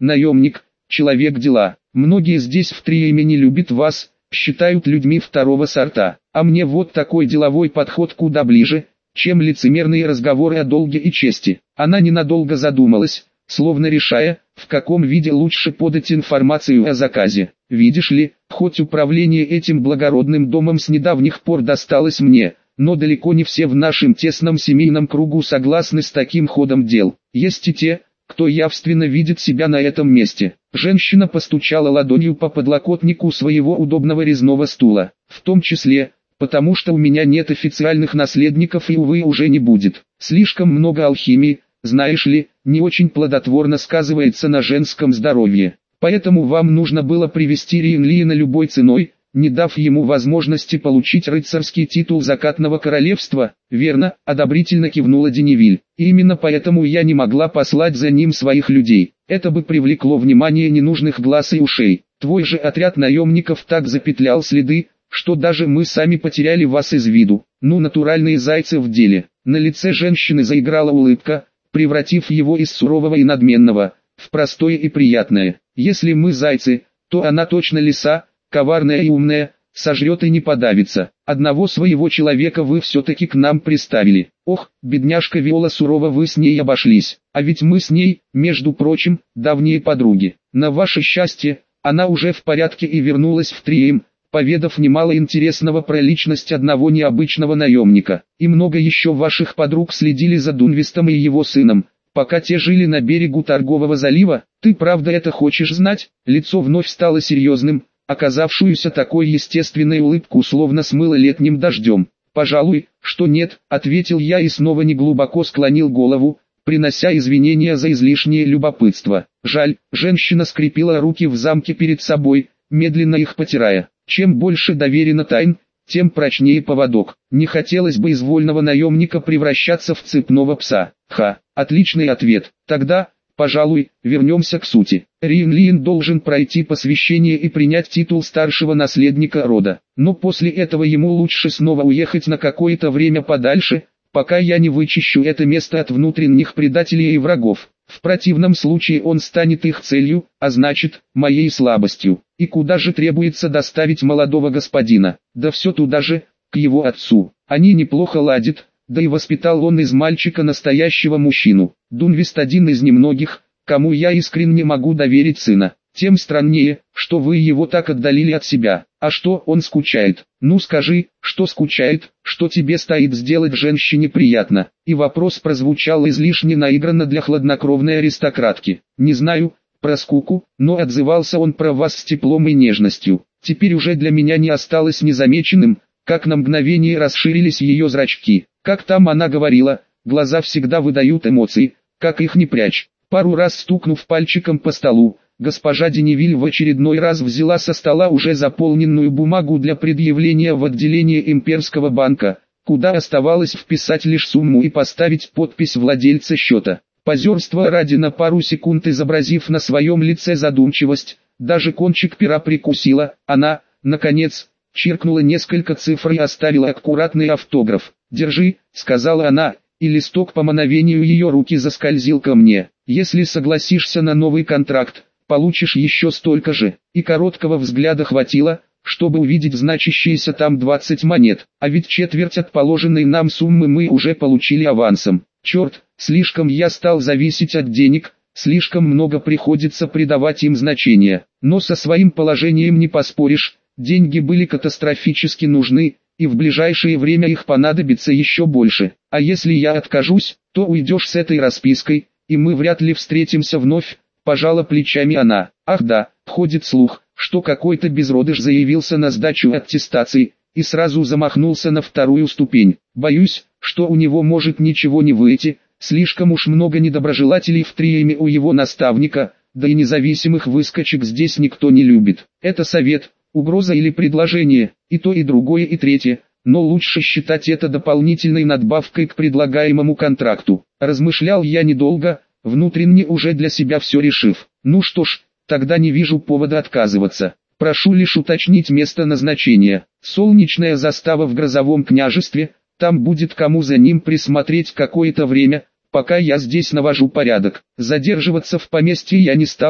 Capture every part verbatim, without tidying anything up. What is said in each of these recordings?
наемник, человек дела. Многие здесь в Триеме не любят вас, считают людьми второго сорта. А мне вот такой деловой подход куда ближе, чем лицемерные разговоры о долге и чести. Она ненадолго задумалась, словно решая, в каком виде лучше подать информацию о заказе. Видишь ли, хоть управление этим благородным домом с недавних пор досталось мне, но далеко не все в нашем тесном семейном кругу согласны с таким ходом дел. Есть и те, кто явственно видит себя на этом месте. Женщина постучала ладонью по подлокотнику своего удобного резного стула. В том числе, потому что у меня нет официальных наследников и, увы, уже не будет. Слишком много алхимии, знаешь ли, не очень плодотворно сказывается на женском здоровье. Поэтому вам нужно было привести Риенлиена любой ценой, не дав ему возможности получить рыцарский титул закатного королевства. Верно, одобрительно кивнула Деневиль. И именно поэтому я не могла послать за ним своих людей. Это бы привлекло внимание ненужных глаз и ушей. Твой же отряд наемников так запетлял следы, что даже мы сами потеряли вас из виду. Ну, натуральные зайцы в деле. На лице женщины заиграла улыбка, превратив его из сурового и надменного в простое и приятное. Если мы зайцы, то она точно лиса, коварная и умная, сожрет и не подавится. Одного своего человека вы все-таки к нам приставили. Ох, бедняжка Виола, сурово вы с ней обошлись. А ведь мы с ней, между прочим, давние подруги. На ваше счастье, она уже в порядке и вернулась в Трием, поведав немало интересного про личность одного необычного наемника. И много еще ваших подруг следили за Дунвистом и его сыном, пока те жили на берегу торгового залива. Ты правда это хочешь знать? Лицо вновь стало серьезным, оказавшуюся такой естественной улыбку словно смыло летним дождем. «Пожалуй, что нет», — ответил я и снова неглубоко склонил голову, принося извинения за излишнее любопытство. Жаль, женщина скрепила руки в замке перед собой, медленно их потирая. Чем больше доверено тайн, тем прочнее поводок. Не хотелось бы из вольного наемника превращаться в цепного пса. Ха, отличный ответ. Тогда, пожалуй, вернемся к сути. Риенлиен должен пройти посвящение и принять титул старшего наследника рода. Но после этого ему лучше снова уехать на какое-то время подальше, пока я не вычищу это место от внутренних предателей и врагов. В противном случае он станет их целью, а значит, моей слабостью. И куда же требуется доставить молодого господина? Да все туда же, к его отцу. Они неплохо ладят, да и воспитал он из мальчика настоящего мужчину. Дунвист один из немногих, кому я искренне могу доверить сына. Тем страннее, что вы его так отдалили от себя. А что, он скучает? Ну скажи, что скучает, что тебе стоит сделать женщине приятно. И вопрос прозвучал излишне наигранно для хладнокровной аристократки. Не знаю, про скуку, но отзывался он про вас с теплом и нежностью. Теперь уже для меня не осталось незамеченным, как на мгновение расширились ее зрачки. Как там она говорила, глаза всегда выдают эмоции, как их не прячь. Пару раз стукнув пальчиком по столу, госпожа Деневиль в очередной раз взяла со стола уже заполненную бумагу для предъявления в отделение имперского банка, куда оставалось вписать лишь сумму и поставить подпись владельца счета. Позерство ради, на пару секунд изобразив на своем лице задумчивость, даже кончик пера прикусила, она, наконец, чиркнула несколько цифр и оставила аккуратный автограф. «Держи», — сказала она, и листок по мановению ее руки заскользил ко мне. «Если согласишься на новый контракт, получишь еще столько же». И короткого взгляда хватило, чтобы увидеть значащиеся там двадцать монет, а ведь четверть от положенной нам суммы мы уже получили авансом. Черт, слишком я стал зависеть от денег, слишком много приходится придавать им значения. Но со своим положением не поспоришь, деньги были катастрофически нужны, и в ближайшее время их понадобится еще больше. А если я откажусь, то уйдешь с этой распиской, и мы вряд ли встретимся вновь. Пожала плечами она. Ах да, ходит слух, что какой-то безродыш заявился на сдачу аттестации, и сразу замахнулся на вторую ступень. Боюсь, что у него может ничего не выйти, слишком уж много недоброжелателей в Триеме у его наставника, да и независимых выскочек здесь никто не любит. Это совет, угроза или предложение, и то и другое и третье, но лучше считать это дополнительной надбавкой к предлагаемому контракту. Размышлял я недолго, внутренне уже для себя все решив. Ну что ж, тогда не вижу повода отказываться. Прошу лишь уточнить место назначения. Солнечная застава в Грозовом княжестве, там будет кому за ним присмотреть какое-то время, пока я здесь навожу порядок. Задерживаться в поместье я не стал,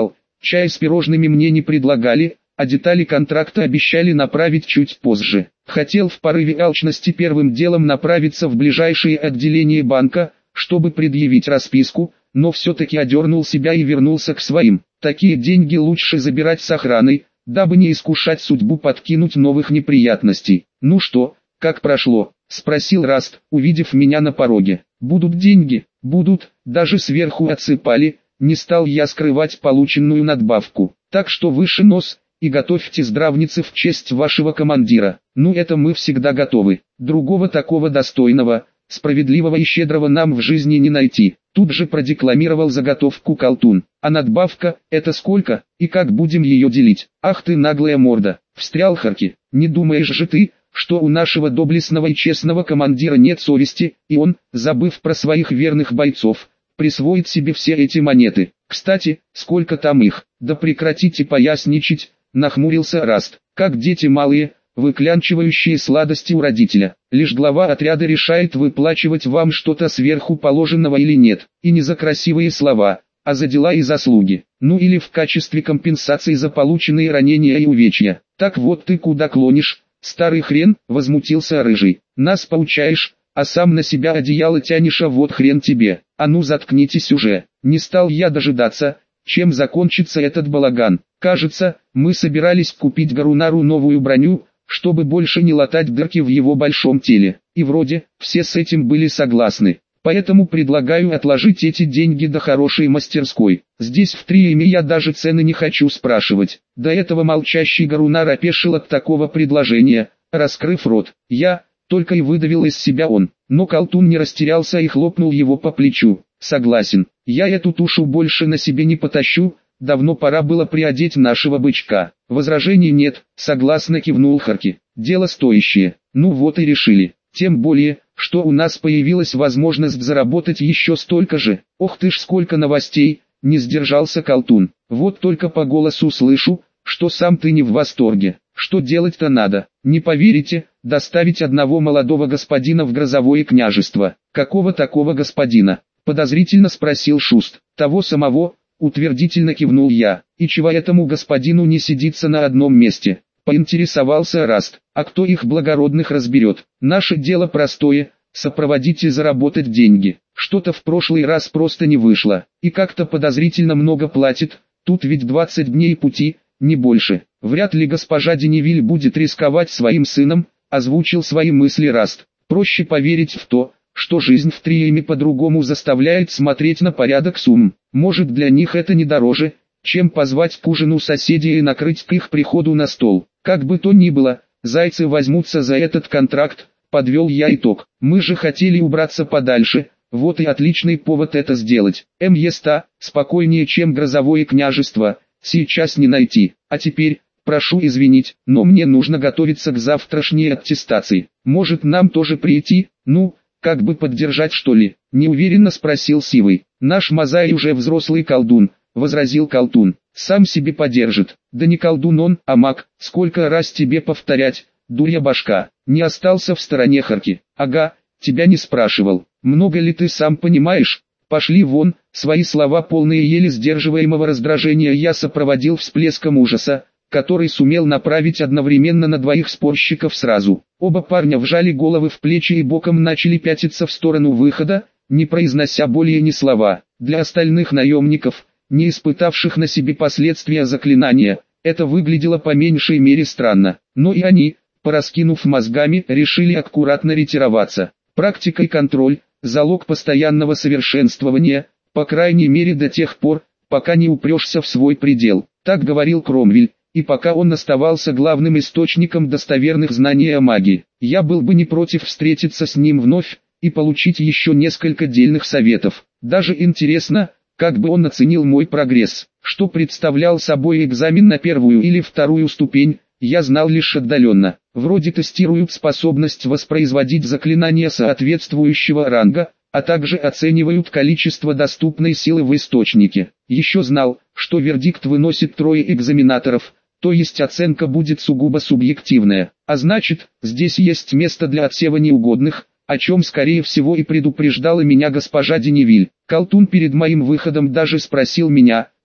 Чай с пирожными мне не предлагали, а детали контракта обещали направить чуть позже. Хотел в порыве алчности первым делом направиться в ближайшее отделение банка, чтобы предъявить расписку, но все-таки одернул себя и вернулся к своим. Такие деньги лучше забирать с охраной, дабы не искушать судьбу подкинуть новых неприятностей. «Ну что, как прошло?» — спросил Раст, увидев меня на пороге. «Будут деньги?» «Будут, даже сверху отсыпали, не стал я скрывать полученную надбавку. Так что выше нос, и готовьте здравницы в честь вашего командира. Ну это мы всегда готовы. Другого такого достойного, справедливого и щедрого нам в жизни не найти». Тут же продекламировал заготовку колтун. «А надбавка, это сколько, и как будем ее делить?» «Ах ты наглая морда!» — встрял Харки. «Не думаешь же ты, что у нашего доблестного и честного командира нет совести, и он, забыв про своих верных бойцов, присвоит себе все эти монеты? Кстати, сколько там их?» «Да прекратите поясничать», — нахмурился Раст. «Как дети малые, выклянчивающие сладости у родителя. Лишь глава отряда решает, выплачивать вам что-то сверху положенного или нет, и не за красивые слова, а за дела и заслуги, ну или в качестве компенсации за полученные ранения и увечья. Так вот ты куда клонишь, старый хрен?» — возмутился Рыжий. «Нас поучаешь, а сам на себя одеяло тянешь, а вот хрен тебе. А ну заткнитесь уже». Не стал я дожидаться, чем закончится этот балаган. Кажется, мы собирались купить Гарунару новую броню, чтобы больше не латать дырки в его большом теле. И вроде, все с этим были согласны. Поэтому предлагаю отложить эти деньги до хорошей мастерской. Здесь в Триеме я даже цены не хочу спрашивать. До этого молчащий Гарунар опешил от такого предложения, раскрыв рот. Я, только и выдавил из себя он. Но колтун не растерялся и хлопнул его по плечу. «Согласен, я эту тушу больше на себе не потащу, давно пора было приодеть нашего бычка». «Возражений нет», — согласно кивнул Харки. «Дело стоящее». «Ну вот и решили. Тем более, что у нас появилась возможность заработать еще столько же». «Ох ты ж сколько новостей!» — не сдержался колтун. «Вот только по голосу слышу, что сам ты не в восторге. Что делать-то надо? Не поверите, доставить одного молодого господина в грозовое княжество». «Какого такого господина?» — подозрительно спросил Шуст. «Того самого», — утвердительно кивнул я. «И чего этому господину не сидится на одном месте?» — поинтересовался Раст. «А кто их благородных разберет? Наше дело простое, сопроводить и заработать деньги. Что-то в прошлый раз просто не вышло, и как-то подозрительно много платит, тут ведь двадцать дней пути, не больше. Вряд ли госпожа Деневиль будет рисковать своим сыном», — озвучил свои мысли Раст. «Проще поверить в то, что жизнь в Триеме по-другому заставляет смотреть на порядок сумм. Может, для них это не дороже, чем позвать к ужину соседей и накрыть к их приходу на стол. Как бы то ни было, зайцы возьмутся за этот контракт», — подвел я итог. «Мы же хотели убраться подальше, вот и отличный повод это сделать. Места, спокойнее, чем грозовое княжество, сейчас не найти. А теперь, прошу извинить, но мне нужно готовиться к завтрашней аттестации. Может, нам тоже прийти, ну, как бы поддержать что ли?» — неуверенно спросил Сивый. «Наш Мазай уже взрослый колдун», — возразил колтун. «Сам себе подержит». «Да не колдун он, а маг, сколько раз тебе повторять, дурья башка». Не остался в стороне Харки. «Ага, тебя не спрашивал. Много ли ты сам понимаешь? Пошли вон». Свои слова, полные еле сдерживаемого раздражения, я сопроводил всплеском ужаса, который сумел направить одновременно на двоих спорщиков сразу. Оба парня вжали головы в плечи и боком начали пятиться в сторону выхода, не произнося более ни слова. Для остальных наемников, не испытавших на себе последствия заклинания, это выглядело по меньшей мере странно. Но и они, пораскинув мозгами, решили аккуратно ретироваться. Практика и контроль – залог постоянного совершенствования, по крайней мере до тех пор, пока не упрешься в свой предел. Так говорил Кромвель, и пока он оставался главным источником достоверных знаний о магии. Я был бы не против встретиться с ним вновь и получить еще несколько дельных советов. Даже интересно, как бы он оценил мой прогресс. Что представлял собой экзамен на первую или вторую ступень, я знал лишь отдаленно. Вроде тестируют способность воспроизводить заклинания соответствующего ранга, а также оценивают количество доступной силы в источнике. Еще знал, что вердикт выносит трое экзаменаторов, то есть оценка будет сугубо субъективная. А значит, здесь есть место для отсева неугодных, о чем скорее всего и предупреждала меня госпожа Деневиль. Колтун перед моим выходом даже спросил меня,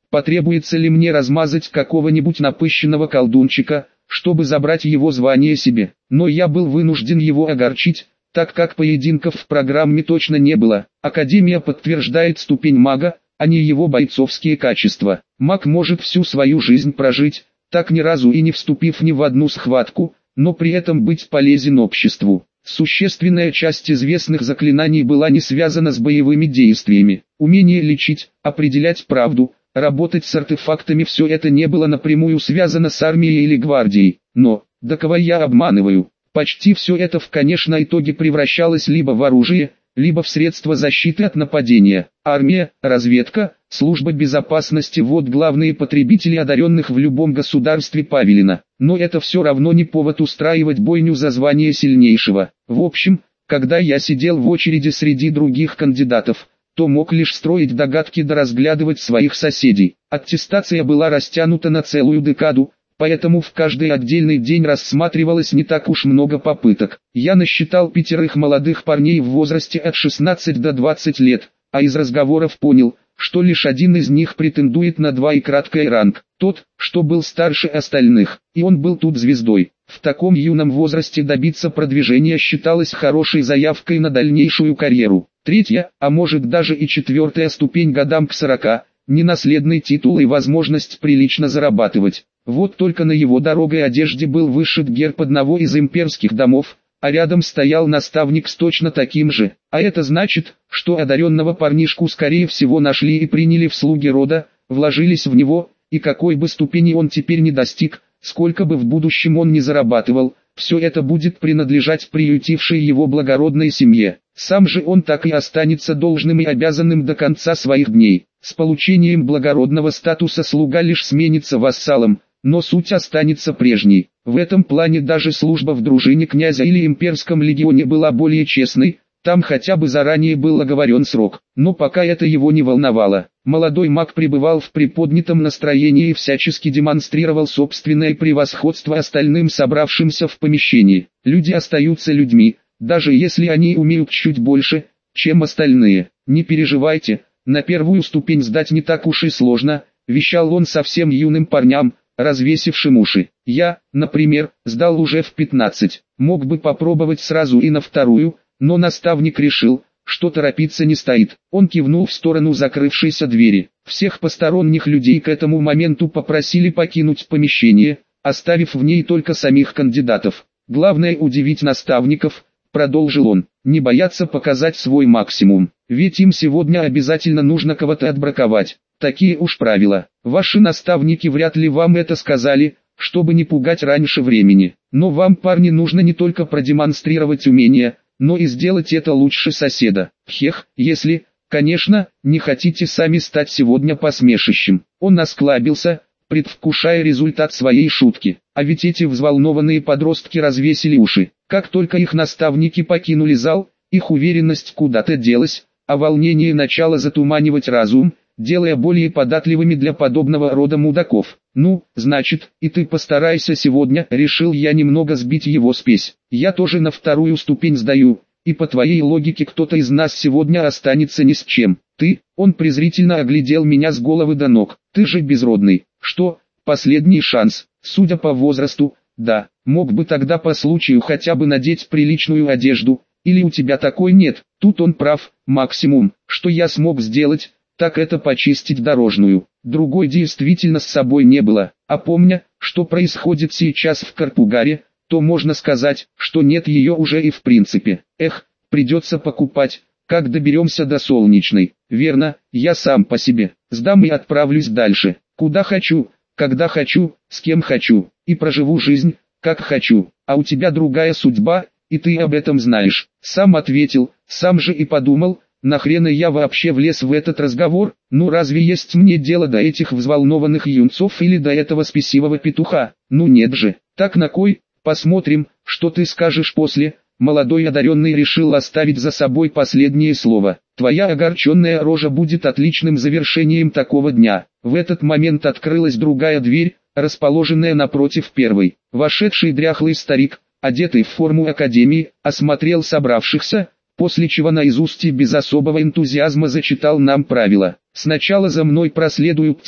Потребуется ли мне размазать какого-нибудь напыщенного колдунчика, чтобы забрать его звание себе? Но я был вынужден его огорчить, так как поединков в программе точно не было. Академия подтверждает ступень мага, а не его бойцовские качества. Маг может всю свою жизнь прожить, так ни разу и не вступив ни в одну схватку, но при этом быть полезен обществу. Существенная часть известных заклинаний была не связана с боевыми действиями. Умение лечить, определять правду, работать с артефактами — все это не было напрямую связано с армией или гвардией. Но, да кого я обманываю, почти все это в конечном итоге превращалось либо в оружие, либо в средства защиты от нападения. Армия, разведка, служба безопасности — вот главные потребители одаренных в любом государстве Павелина. Но это все равно не повод устраивать бойню за звание сильнейшего. В общем, когда я сидел в очереди среди других кандидатов, то мог лишь строить догадки да разглядывать своих соседей. Аттестация была растянута на целую декаду, поэтому в каждый отдельный день рассматривалось не так уж много попыток. Я насчитал пятерых молодых парней в возрасте от шестнадцати до двадцати лет, а из разговоров понял, что лишь один из них претендует на два и краткий ранг, тот, что был старше остальных, и он был тут звездой. В таком юном возрасте добиться продвижения считалось хорошей заявкой на дальнейшую карьеру. Третья, а может даже и четвертая ступень годам к сорока, ненаследный титул и возможность прилично зарабатывать. Вот только на его дорогой одежде был вышит герб одного из имперских домов, а рядом стоял наставник с точно таким же. А это значит, что одаренного парнишку скорее всего нашли и приняли в слуги рода, вложились в него, и какой бы ступени он теперь не достиг, сколько бы в будущем он ни зарабатывал, все это будет принадлежать приютившей его благородной семье. Сам же он так и останется должным и обязанным до конца своих дней. С получением благородного статуса слуга лишь сменится вассалом, но суть останется прежней. В этом плане даже служба в дружине князя или имперском легионе была более честной, там хотя бы заранее был оговорен срок. Но пока это его не волновало. Молодой маг пребывал в приподнятом настроении и всячески демонстрировал собственное превосходство остальным собравшимся в помещении. Люди остаются людьми, даже если они умеют чуть больше, чем остальные. Не переживайте, на первую ступень сдать не так уж и сложно, вещал он совсем юным парням, развесившим уши. Я, например, сдал уже в пятнадцать, мог бы попробовать сразу и на вторую, но наставник решил, что торопиться не стоит. Он кивнул в сторону закрывшейся двери. Всех посторонних людей к этому моменту попросили покинуть помещение, оставив в ней только самих кандидатов. Главное удивить наставников, продолжил он, не бояться показать свой максимум, ведь им сегодня обязательно нужно кого-то отбраковать. Такие уж правила. Ваши наставники вряд ли вам это сказали, чтобы не пугать раньше времени. Но вам, парни, нужно не только продемонстрировать умения, но и сделать это лучше соседа. Хех, если, конечно, не хотите сами стать сегодня посмешищем. Он осклабился, предвкушая результат своей шутки. А ведь эти взволнованные подростки развесили уши. Как только их наставники покинули зал, их уверенность куда-то делась, а волнение начало затуманивать разум, делая более податливыми для подобного рода мудаков. «Ну, значит, и ты постарайся сегодня», — решил я немного сбить его спесь. «Я тоже на вторую ступень сдаю, и по твоей логике кто-то из нас сегодня останется ни с чем. Ты», — он презрительно оглядел меня с головы до ног, — «ты же безродный». «Что, последний шанс?» «Судя по возрасту, да, мог бы тогда по случаю хотя бы надеть приличную одежду, или у тебя такой нет». Тут он прав, максимум, что я смог сделать, так это почистить дорожную. Другой действительно с собой не было, а помня, что происходит сейчас в Карпугаре, то можно сказать, что нет ее уже и в принципе. Эх, придется покупать, как доберемся до Солнечной. Верно, я сам по себе, сдам и отправлюсь дальше, куда хочу, когда хочу, с кем хочу, и проживу жизнь, как хочу. А у тебя другая судьба, и ты об этом знаешь. Сам ответил, сам же и подумал, нахрена я вообще влез в этот разговор? Ну разве есть мне дело до этих взволнованных юнцов или до этого спесивого петуха? Ну нет же. Так на кой? Посмотрим, что ты скажешь после. Молодой одаренный решил оставить за собой последнее слово. Твоя огорченная рожа будет отличным завершением такого дня. В этот момент открылась другая дверь, расположенная напротив первой. Вошедший дряхлый старик, одетый в форму академии, осмотрел собравшихся, после чего наизусть и без особого энтузиазма зачитал нам правила. Сначала за мной проследуют те,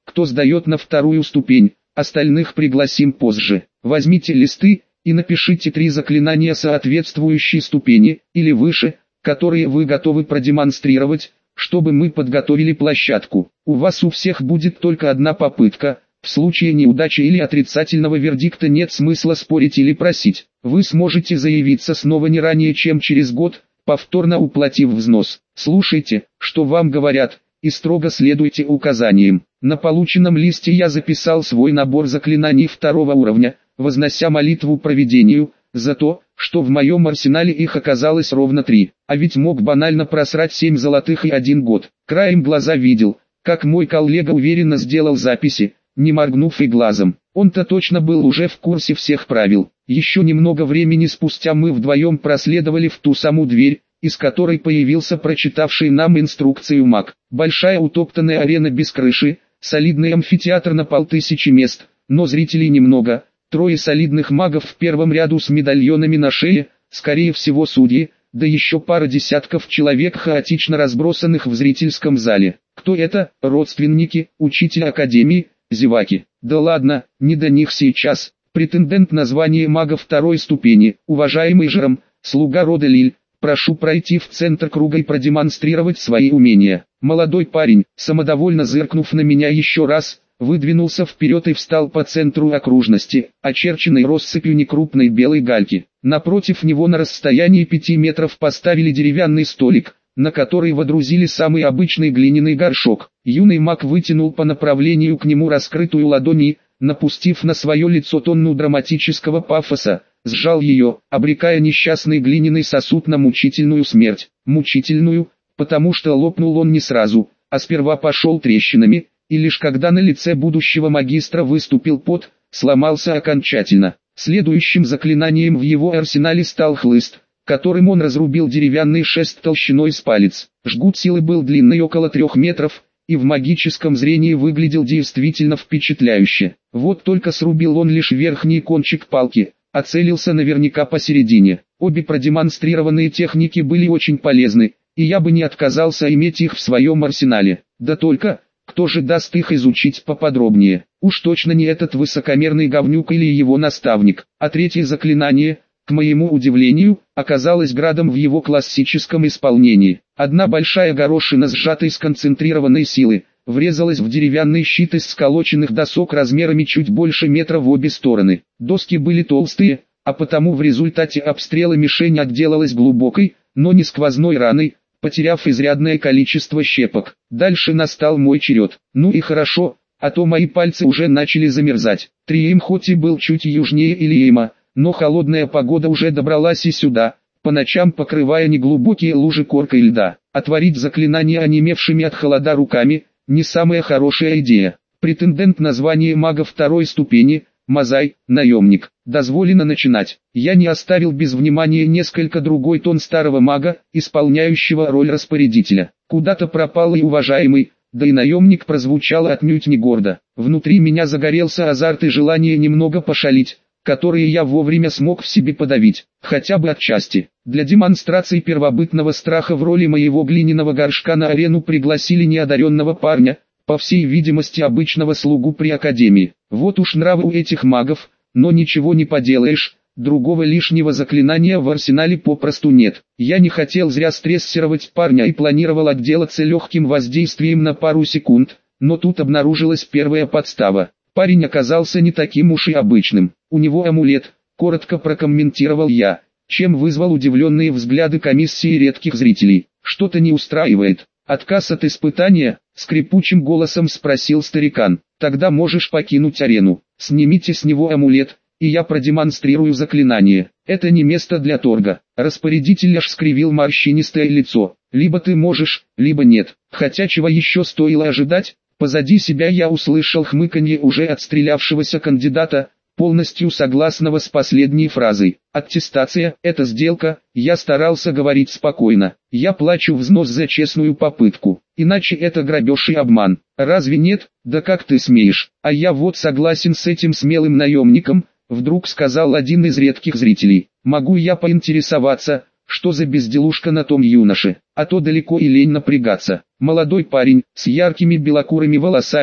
кто сдает на вторую ступень, остальных пригласим позже. Возьмите листы и напишите три заклинания соответствующей ступени или выше, которые вы готовы продемонстрировать, чтобы мы подготовили площадку. У вас у всех будет только одна попытка. В случае неудачи или отрицательного вердикта нет смысла спорить или просить. Вы сможете заявиться снова не ранее, чем через год, повторно уплатив взнос. Слушайте, что вам говорят, и строго следуйте указаниям. На полученном листе я записал свой набор заклинаний второго уровня, вознося молитву провидению, за то, что в моем арсенале их оказалось ровно три, а ведь мог банально просрать семь золотых и один год. Краем глаза видел, как мой коллега уверенно сделал записи, не моргнув и глазом. Он-то точно был уже в курсе всех правил. Еще немного времени спустя мы вдвоем проследовали в ту саму дверь, из которой появился прочитавший нам инструкцию маг. Большая утоптанная арена без крыши, солидный амфитеатр на полтысячи мест, но зрителей немного, трое солидных магов в первом ряду с медальонами на шее, скорее всего судьи, да еще пара десятков человек хаотично разбросанных в зрительском зале. Кто это? Родственники, учитель академии, зеваки. Да ладно, не до них сейчас. Претендент на звание мага второй ступени, уважаемый Жером, слуга рода Лиль, прошу пройти в центр круга и продемонстрировать свои умения. Молодой парень, самодовольно зыркнув на меня еще раз, выдвинулся вперед и встал по центру окружности, очерченной россыпью некрупной белой гальки. Напротив него на расстоянии пяти метров поставили деревянный столик, на который водрузили самый обычный глиняный горшок. Юный маг вытянул по направлению к нему раскрытую ладонь и, напустив на свое лицо тонну драматического пафоса, сжал ее, обрекая несчастный глиняный сосуд на мучительную смерть. Мучительную, потому что лопнул он не сразу, а сперва пошел трещинами, и лишь когда на лице будущего магистра выступил пот, сломался окончательно. Следующим заклинанием в его арсенале стал хлыст, которым он разрубил деревянный шест толщиной с палец. Жгут силы был длинный около трех метров, и в магическом зрении выглядел действительно впечатляюще. Вот только срубил он лишь верхний кончик палки, а целился наверняка посередине. Обе продемонстрированные техники были очень полезны, и я бы не отказался иметь их в своем арсенале. Да только, кто же даст их изучить поподробнее? Уж точно не этот высокомерный говнюк или его наставник. А третье заклинание, к моему удивлению, оказалось градом в его классическом исполнении. Одна большая горошина сжатой сконцентрированной силы врезалась в деревянный щит из сколоченных досок размерами чуть больше метра в обе стороны. Доски были толстые, а потому в результате обстрела мишень отделалась глубокой, но не сквозной раной, потеряв изрядное количество щепок. Дальше настал мой черед. Ну и хорошо, а то мои пальцы уже начали замерзать. Триейм хоть и был чуть южнее Илиейма, но холодная погода уже добралась и сюда, по ночам покрывая неглубокие лужи коркой льда. Отворить заклинание онемевшими от холода руками – не самая хорошая идея. Претендент на звание мага второй ступени, Мазай, наемник. Дозволено начинать. Я не оставил без внимания несколько другой тон старого мага, исполняющего роль распорядителя. Куда-то пропал и уважаемый, да и наемник прозвучал отнюдь не гордо. Внутри меня загорелся азарт и желание немного пошалить, которые я вовремя смог в себе подавить, хотя бы отчасти. Для демонстрации первобытного страха в роли моего глиняного горшка на арену пригласили неодаренного парня, по всей видимости обычного слугу при академии. Вот уж нравы у этих магов, но ничего не поделаешь, другого лишнего заклинания в арсенале попросту нет. Я не хотел зря стрессировать парня и планировал отделаться легким воздействием на пару секунд, но тут обнаружилась первая подстава. Парень оказался не таким уж и обычным. У него амулет, коротко прокомментировал я, чем вызвал удивленные взгляды комиссии редких зрителей. Что-то не устраивает. Отказ от испытания? Скрипучим голосом спросил старикан. Тогда можешь покинуть арену. Снимите с него амулет, и я продемонстрирую заклинание. Это не место для торга. Распорядитель аж скривил морщинистое лицо. Либо ты можешь, либо нет. Хотя чего еще стоило ожидать? Позади себя я услышал хмыканье уже отстрелявшегося кандидата, полностью согласного с последней фразой. Аттестация – это сделка, я старался говорить спокойно. Я плачу взнос за честную попытку, иначе это грабеж и обман. Разве нет? Да как ты смеешь? А я вот согласен с этим смелым наемником, вдруг сказал один из редких зрителей. Могу я поинтересоваться, что за безделушка на том юноше, а то далеко и лень напрягаться. Молодой парень, с яркими белокурыми волосами,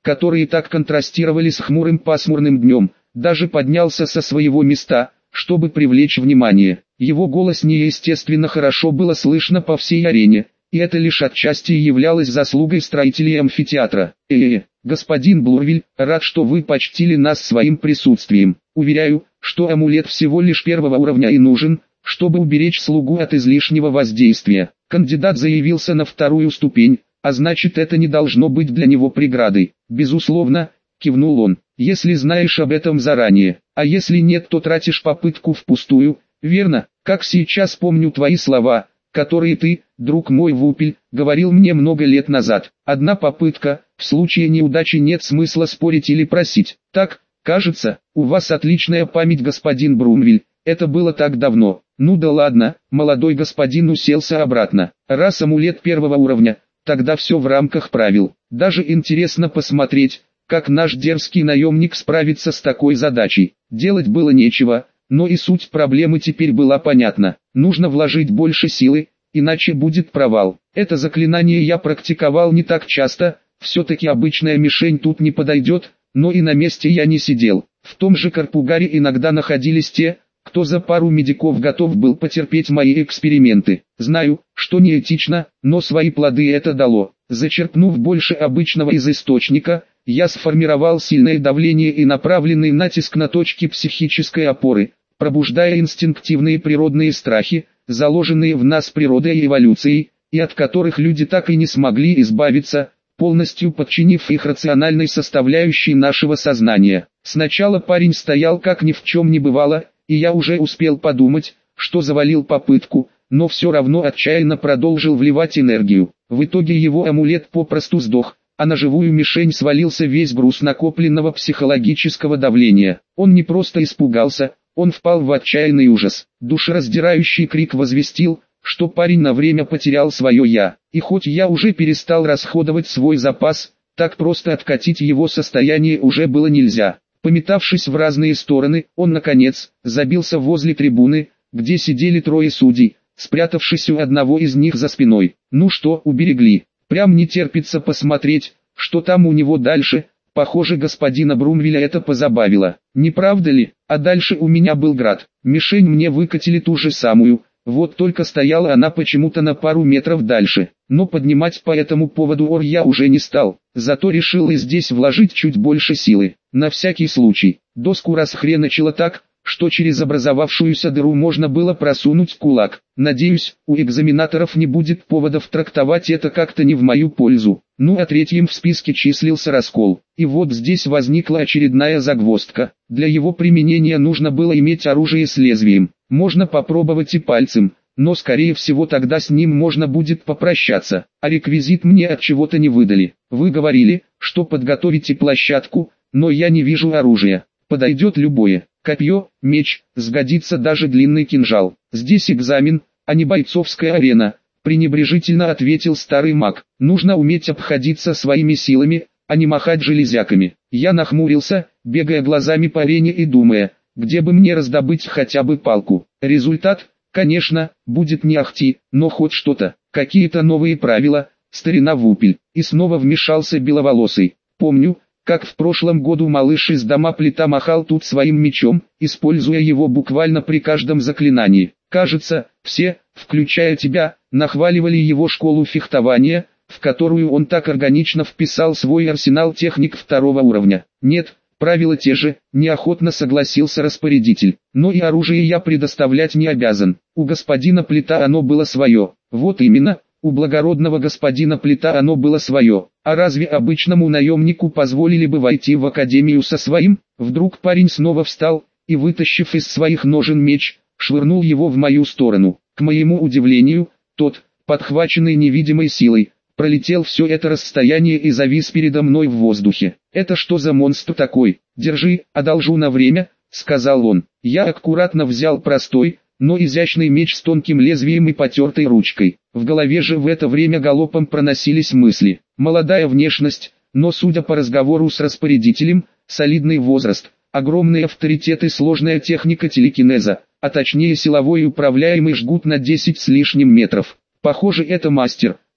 которые так контрастировали с хмурым пасмурным днем, даже поднялся со своего места, чтобы привлечь внимание. Его голос неестественно хорошо было слышно по всей арене, и это лишь отчасти являлось заслугой строителей амфитеатра. «Э-э, господин Блурвиль, рад, что вы почтили нас своим присутствием. Уверяю, что амулет всего лишь первого уровня и нужен, чтобы уберечь слугу от излишнего воздействия». Кандидат заявился на вторую ступень, а значит, это не должно быть для него преградой. «Безусловно», — кивнул он, — «если знаешь об этом заранее, а если нет, то тратишь попытку впустую, верно? Как сейчас помню твои слова, которые ты, друг мой Вупель, говорил мне много лет назад. Одна попытка, в случае неудачи нет смысла спорить или просить. Так, кажется, у вас отличная память, господин Брумвиль, это было так давно». «Ну да ладно», молодой господин уселся обратно. «Раз амулет первого уровня, тогда все в рамках правил. Даже интересно посмотреть, как наш дерзкий наемник справится с такой задачей». Делать было нечего, но и суть проблемы теперь была понятна. Нужно вложить больше силы, иначе будет провал. Это заклинание я практиковал не так часто, все-таки обычная мишень тут не подойдет, но и на месте я не сидел. В том же Карпугаре иногда находились те, кто за пару медиков готов был потерпеть мои эксперименты. Знаю, что неэтично, но свои плоды это дало. Зачерпнув больше обычного из источника, я сформировал сильное давление и направленный натиск на точки психической опоры, пробуждая инстинктивные природные страхи, заложенные в нас природой и эволюцией, и от которых люди так и не смогли избавиться, полностью подчинив их рациональной составляющей нашего сознания. Сначала парень стоял как ни в чем не бывало, и я уже успел подумать, что завалил попытку, но все равно отчаянно продолжил вливать энергию. В итоге его амулет попросту сдох, а на живую мишень свалился весь груз накопленного психологического давления. Он не просто испугался, он впал в отчаянный ужас. Душераздирающий крик возвестил, что парень на время потерял свое «я». И хоть я уже перестал расходовать свой запас, так просто откатить его состояние уже было нельзя. Пометавшись в разные стороны, он наконец забился возле трибуны, где сидели трое судей, спрятавшись у одного из них за спиной. «Ну что, уберегли? Прям не терпится посмотреть, что там у него дальше». Похоже, господина Брумвиля это позабавило. Не правда ли? А дальше у меня был град. Мишень мне выкатили ту же самую, вот только стояла она почему-то на пару метров дальше. Но поднимать по этому поводу ор я уже не стал, зато решил и здесь вложить чуть больше силы. На всякий случай, доску расхреначило так, что через образовавшуюся дыру можно было просунуть кулак. Надеюсь, у экзаменаторов не будет поводов трактовать это как-то не в мою пользу. Ну а третьим в списке числился раскол. И вот здесь возникла очередная загвоздка. Для его применения нужно было иметь оружие с лезвием. Можно попробовать и пальцем, но скорее всего тогда с ним можно будет попрощаться. А реквизит мне от чего-то не выдали. Вы говорили, что подготовите площадку, но я не вижу оружия. Подойдет любое. Копье, меч, сгодится даже длинный кинжал. Здесь экзамен, а не бойцовская арена, пренебрежительно ответил старый маг. Нужно уметь обходиться своими силами, а не махать железяками. Я нахмурился, бегая глазами по арене и думая, где бы мне раздобыть хотя бы палку. Результат, конечно, будет не ахти, но хоть что-то, какие-то новые правила, старина Вупель. И снова вмешался беловолосый. Помню, как в прошлом году малыш из дома Плита махал тут своим мечом, используя его буквально при каждом заклинании. Кажется, все, включая тебя, нахваливали его школу фехтования, в которую он так органично вписал свой арсенал техник второго уровня. Нет, правила те же, неохотно согласился распорядитель. Но и оружие я предоставлять не обязан. У господина Плита оно было свое. Вот именно. У благородного господина Плита оно было свое. А разве обычному наемнику позволили бы войти в академию со своим? Вдруг парень снова встал, и вытащив из своих ножен меч, швырнул его в мою сторону. К моему удивлению, тот, подхваченный невидимой силой, пролетел все это расстояние и завис передо мной в воздухе. «Это что за монстр такой? Держи, одолжу на время», — сказал он. Я аккуратно взял простой, но изящный меч с тонким лезвием и потертой ручкой. В голове же в это время галопом проносились мысли. Молодая внешность, но судя по разговору с распорядителем, солидный возраст, огромный авторитет и сложная техника телекинеза, а точнее силовой и управляемый жгут на десять с лишним метров. Похоже, это мастер,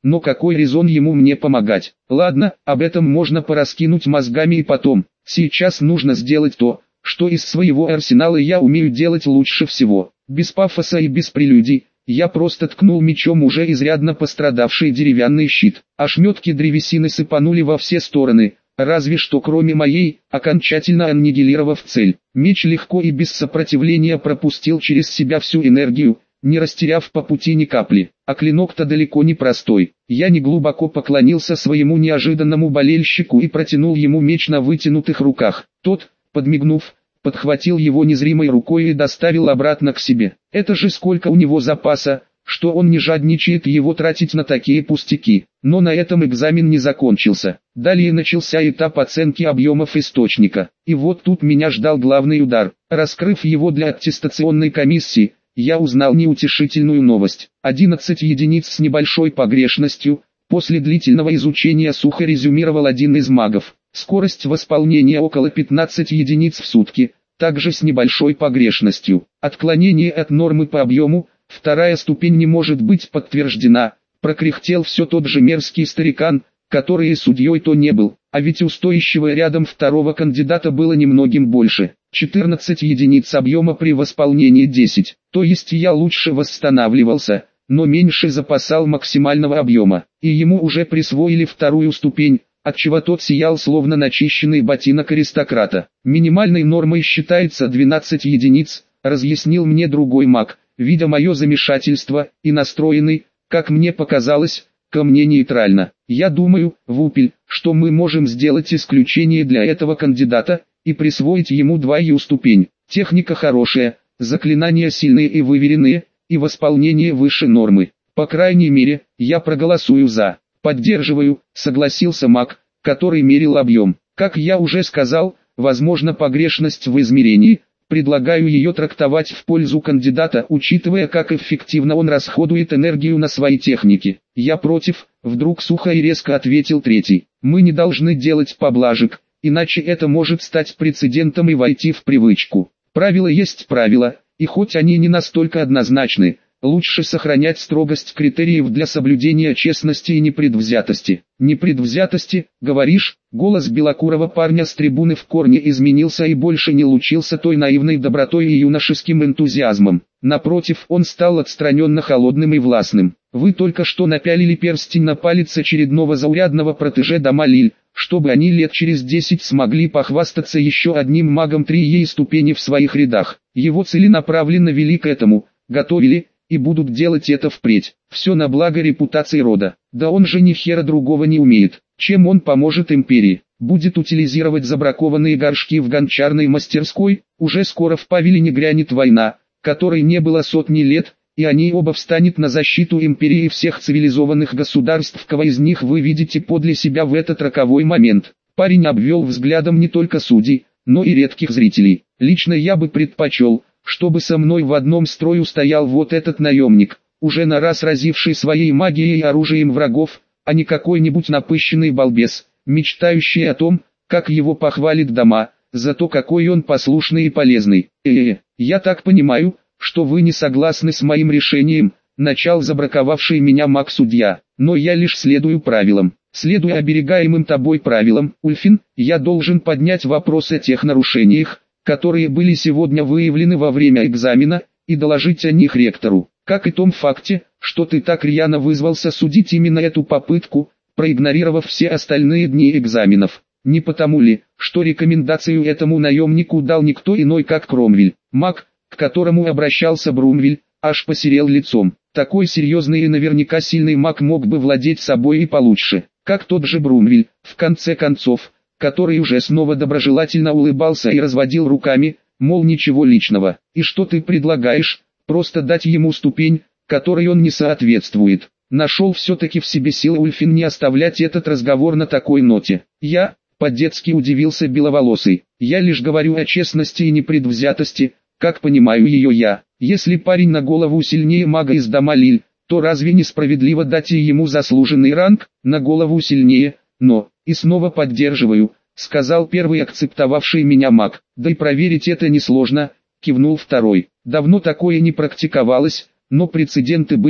но какой резон ему мне помогать? Ладно, об этом можно пораскинуть мозгами и потом. Сейчас нужно сделать то, что из своего арсенала я умею делать лучше всего. Без пафоса и без прелюдий. Я просто ткнул мечом уже изрядно пострадавший деревянный щит. Ошметки древесины сыпанули во все стороны, разве что кроме моей, окончательно аннигилировав цель. Меч легко и без сопротивления пропустил через себя всю энергию, не растеряв по пути ни капли. А клинок-то далеко не простой. Я неглубоко поклонился своему неожиданному болельщику и протянул ему меч на вытянутых руках. Тот, подмигнув, подхватил его незримой рукой и доставил обратно к себе. Это же сколько у него запаса, что он не жадничает его тратить на такие пустяки. Но на этом экзамен не закончился. Далее начался этап оценки объемов источника. И вот тут меня ждал главный удар. Раскрыв его для аттестационной комиссии, я узнал неутешительную новость. одиннадцать единиц с небольшой погрешностью, после длительного изучения сухо резюмировал один из магов. Скорость восполнения около пятнадцать единиц в сутки, также с небольшой погрешностью. Отклонение от нормы по объему, вторая ступень не может быть подтверждена, прокряхтел все тот же мерзкий старикан, который и судьей то не был, а ведь у стоящего рядом второго кандидата было немногим больше. четырнадцать единиц объема при восполнении десять, то есть я лучше восстанавливался, но меньше запасал максимального объема, и ему уже присвоили вторую ступень, отчего тот сиял словно начищенный ботинок аристократа. Минимальной нормой считается двенадцать единиц, разъяснил мне другой маг, видя мое замешательство, и настроенный, как мне показалось, ко мне нейтрально. Я думаю, Вупель, что мы можем сделать исключение для этого кандидата, и присвоить ему двою ступень. Техника хорошая, заклинания сильные и выверенные, и восполнение выше нормы. По крайней мере, я проголосую за. Поддерживаю, согласился маг, который мерил объем. Как я уже сказал, возможно погрешность в измерении, предлагаю ее трактовать в пользу кандидата, учитывая, как эффективно он расходует энергию на свои техники. Я против, вдруг сухо и резко ответил третий. Мы не должны делать поблажек, иначе это может стать прецедентом и войти в привычку. Правила есть правила, и хоть они не настолько однозначны, лучше сохранять строгость критериев для соблюдения честности и непредвзятости. Непредвзятости, говоришь? Голос белокурого парня с трибуны в корне изменился и больше не лучился той наивной добротой и юношеским энтузиазмом. Напротив, он стал отстраненно холодным и властным. Вы только что напялили перстень на палец очередного заурядного протеже Дамалиль, чтобы они лет через десять смогли похвастаться еще одним магом трией ступени в своих рядах. Его целенаправленно вели к этому, готовили, и будут делать это впредь. Все на благо репутации рода. Да он же ни хера другого не умеет. Чем он поможет империи? Будет утилизировать забракованные горшки в гончарной мастерской? Уже скоро в Павелине грянет война, которой не было сотни лет, и они оба встанет на защиту империи и всех цивилизованных государств, кого из них вы видите подле себя в этот роковой момент. Парень обвел взглядом не только судей, но и редких зрителей. Лично я бы предпочел, чтобы со мной в одном строю стоял вот этот наемник, уже на раз разивший своей магией и оружием врагов, а не какой-нибудь напыщенный балбес, мечтающий о том, как его похвалит дома, за то, какой он послушный и полезный. Э-э, я так понимаю, что вы не согласны с моим решением, начал забраковавший меня маг-судья, но я лишь следую правилам. Следуя оберегаемым тобой правилам, Ульфин, я должен поднять вопрос о тех нарушениях, которые были сегодня выявлены во время экзамена, и доложить о них ректору, как и том факте, что ты так рьяно вызвался судить именно эту попытку, проигнорировав все остальные дни экзаменов. Не потому ли, что рекомендацию этому наемнику дал никто иной как Кромвель, маг, к которому обращался Брумвель, аж посерел лицом. Такой серьезный и наверняка сильный маг мог бы владеть собой и получше, как тот же Брумвель, в конце концов, который уже снова доброжелательно улыбался и разводил руками, мол ничего личного. И что ты предлагаешь? Просто дать ему ступень, которой он не соответствует. Нашел все-таки в себе силы Ульфин не оставлять этот разговор на такой ноте. Я, по-детски удивился беловолосый, я лишь говорю о честности и непредвзятости, как понимаю ее я. Если парень на голову сильнее мага из Дамалиль, то разве несправедливо дать ему заслуженный ранг, на голову сильнее, но... И снова поддерживаю, сказал первый акцептовавший меня маг. Да и проверить это несложно, кивнул второй. Давно такое не практиковалось, но прецеденты были,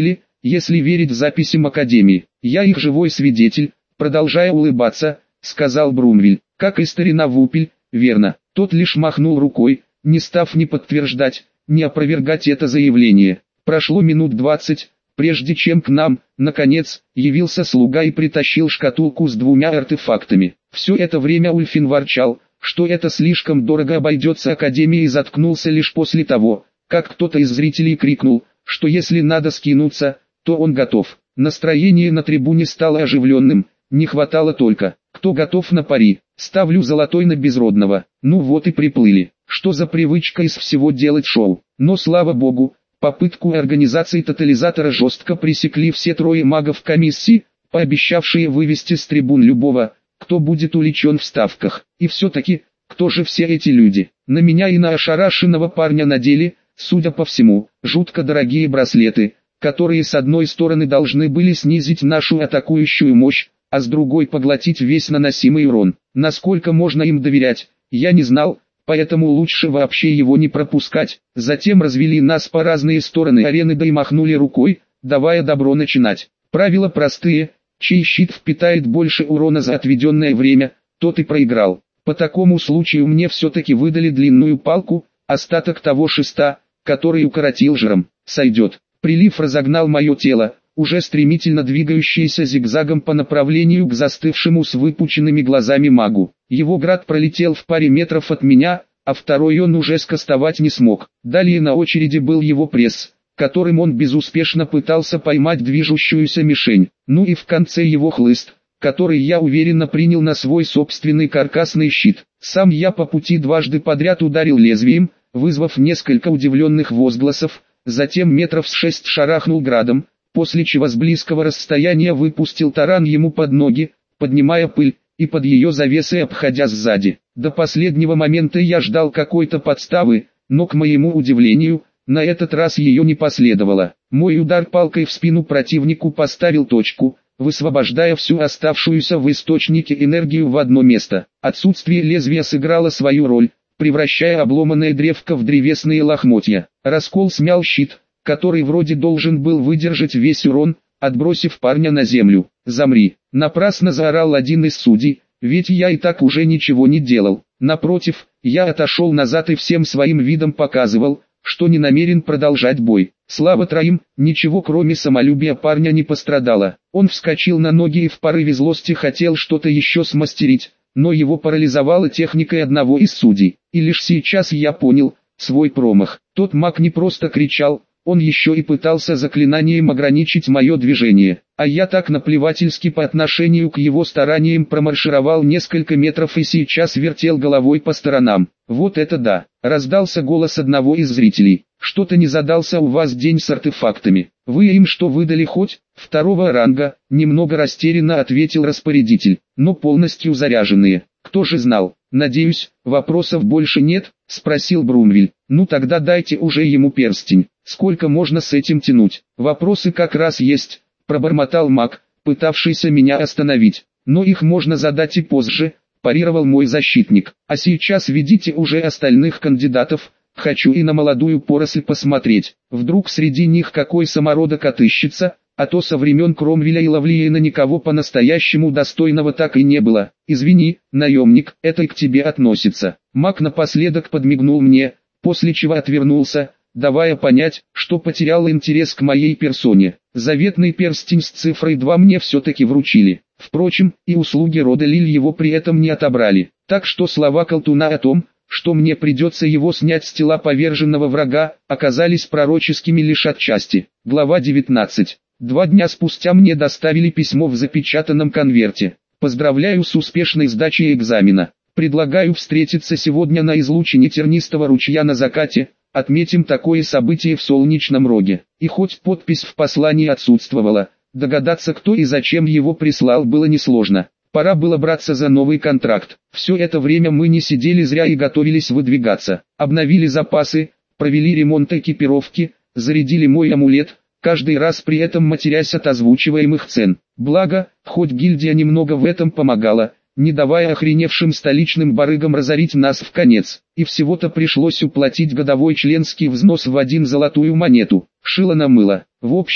если верить записям Академии. Я их живой свидетель, продолжая улыбаться, сказал Брумвиль, как и старина Вупель, верно. Тот лишь махнул рукой, не став ни подтверждать, ни опровергать это заявление. Прошло минут двадцать, прежде чем к нам, наконец, явился слуга и притащил шкатулку с двумя артефактами. Все это время Ульфин ворчал, что это слишком дорого обойдется Академии, и заткнулся лишь после того, как кто-то из зрителей крикнул, что если надо скинуться, то он готов. Настроение на трибуне стало оживленным, не хватало только, кто готов на пари. Ставлю золотой на Безродного. Ну вот и приплыли. Что за привычка из всего делать шоу? Но слава богу, попытку организации тотализатора жестко пресекли все трое магов комиссии, пообещавшие вывести с трибун любого, кто будет уличен в ставках. И все-таки, кто же все эти люди? На меня и на ошарашенного парня надели, судя по всему, жутко дорогие браслеты, которые с одной стороны должны были снизить нашу атакующую мощь, а с другой поглотить весь наносимый урон. Насколько можно им доверять, я не знал, поэтому лучше вообще его не пропускать. Затем развели нас по разные стороны арены, да и махнули рукой, давая добро начинать. Правила простые, чей щит впитает больше урона за отведенное время, тот и проиграл. По такому случаю мне все-таки выдали длинную палку, остаток того шеста, который укоротил жиром. Сойдет. Прилив разогнал мое тело, уже стремительно двигающийся зигзагом по направлению к застывшему с выпученными глазами магу. Его град пролетел в паре метров от меня, а второй он уже скастовать не смог. Далее на очереди был его пресс, которым он безуспешно пытался поймать движущуюся мишень. Ну и в конце его хлыст, который я уверенно принял на свой собственный каркасный щит. Сам я по пути дважды подряд ударил лезвием, вызвав несколько удивленных возгласов, затем метров с шесть шарахнул градом, после чего с близкого расстояния выпустил таран ему под ноги, поднимая пыль, и под ее завесой обходя сзади. До последнего момента я ждал какой-то подставы, но к моему удивлению, на этот раз ее не последовало. Мой удар палкой в спину противнику поставил точку, высвобождая всю оставшуюся в источнике энергию в одно место. Отсутствие лезвия сыграло свою роль, превращая обломанное древко в древесные лохмотья. Раскол смял щит, который вроде должен был выдержать весь урон, отбросив парня на землю. «Замри!» — напрасно заорал один из судей, ведь я и так уже ничего не делал. Напротив, я отошел назад и всем своим видом показывал, что не намерен продолжать бой. Слава троим, ничего кроме самолюбия парня не пострадало. Он вскочил на ноги и в порыве злости хотел что-то еще смастерить, но его парализовала техникой одного из судей. И лишь сейчас я понял свой промах. Тот маг не просто кричал, он еще и пытался заклинанием ограничить мое движение, а я так наплевательски по отношению к его стараниям промаршировал несколько метров и сейчас вертел головой по сторонам. «Вот это да!» — раздался голос одного из зрителей. «Что-то не задался у вас день с артефактами. Вы им что выдали хоть?» «Второго ранга», — немного растерянно ответил распорядитель, «но полностью заряженные». «Кто же знал?» «Надеюсь, вопросов больше нет?» — спросил Брумвиль. «Ну тогда дайте уже ему перстень. Сколько можно с этим тянуть?» «Вопросы как раз есть», — пробормотал маг, пытавшийся меня остановить. «Но их можно задать и позже», — парировал мой защитник. «А сейчас ведите уже остальных кандидатов, хочу и на молодую поросль посмотреть. Вдруг среди них какой самородок отыщется, а то со времен Кромвеля и Лавлиена никого по-настоящему достойного так и не было. Извини, наемник, это и к тебе относится». Маг напоследок подмигнул мне, после чего отвернулся, давая понять, что потерял интерес к моей персоне. Заветный перстень с цифрой два мне все-таки вручили. Впрочем, и услуги рода Лиль его при этом не отобрали. Так что слова колтуна о том, что мне придется его снять с тела поверженного врага, оказались пророческими лишь отчасти. Глава девятнадцать. Два дня спустя мне доставили письмо в запечатанном конверте. «Поздравляю с успешной сдачей экзамена. Предлагаю встретиться сегодня на излучине тернистого ручья на закате, отметим такое событие в Солнечном Роге». И хоть подпись в послании отсутствовала, догадаться, кто и зачем его прислал, было несложно. Пора было браться за новый контракт. Все это время мы не сидели зря и готовились выдвигаться. Обновили запасы, провели ремонт экипировки, зарядили мой амулет, каждый раз при этом матерясь от озвучиваемых цен. Благо, хоть гильдия немного в этом помогала, не давая охреневшим столичным барыгам разорить нас в конец. И всего-то пришлось уплатить годовой членский взнос в один золотую монету. Шило на мыло. В общем,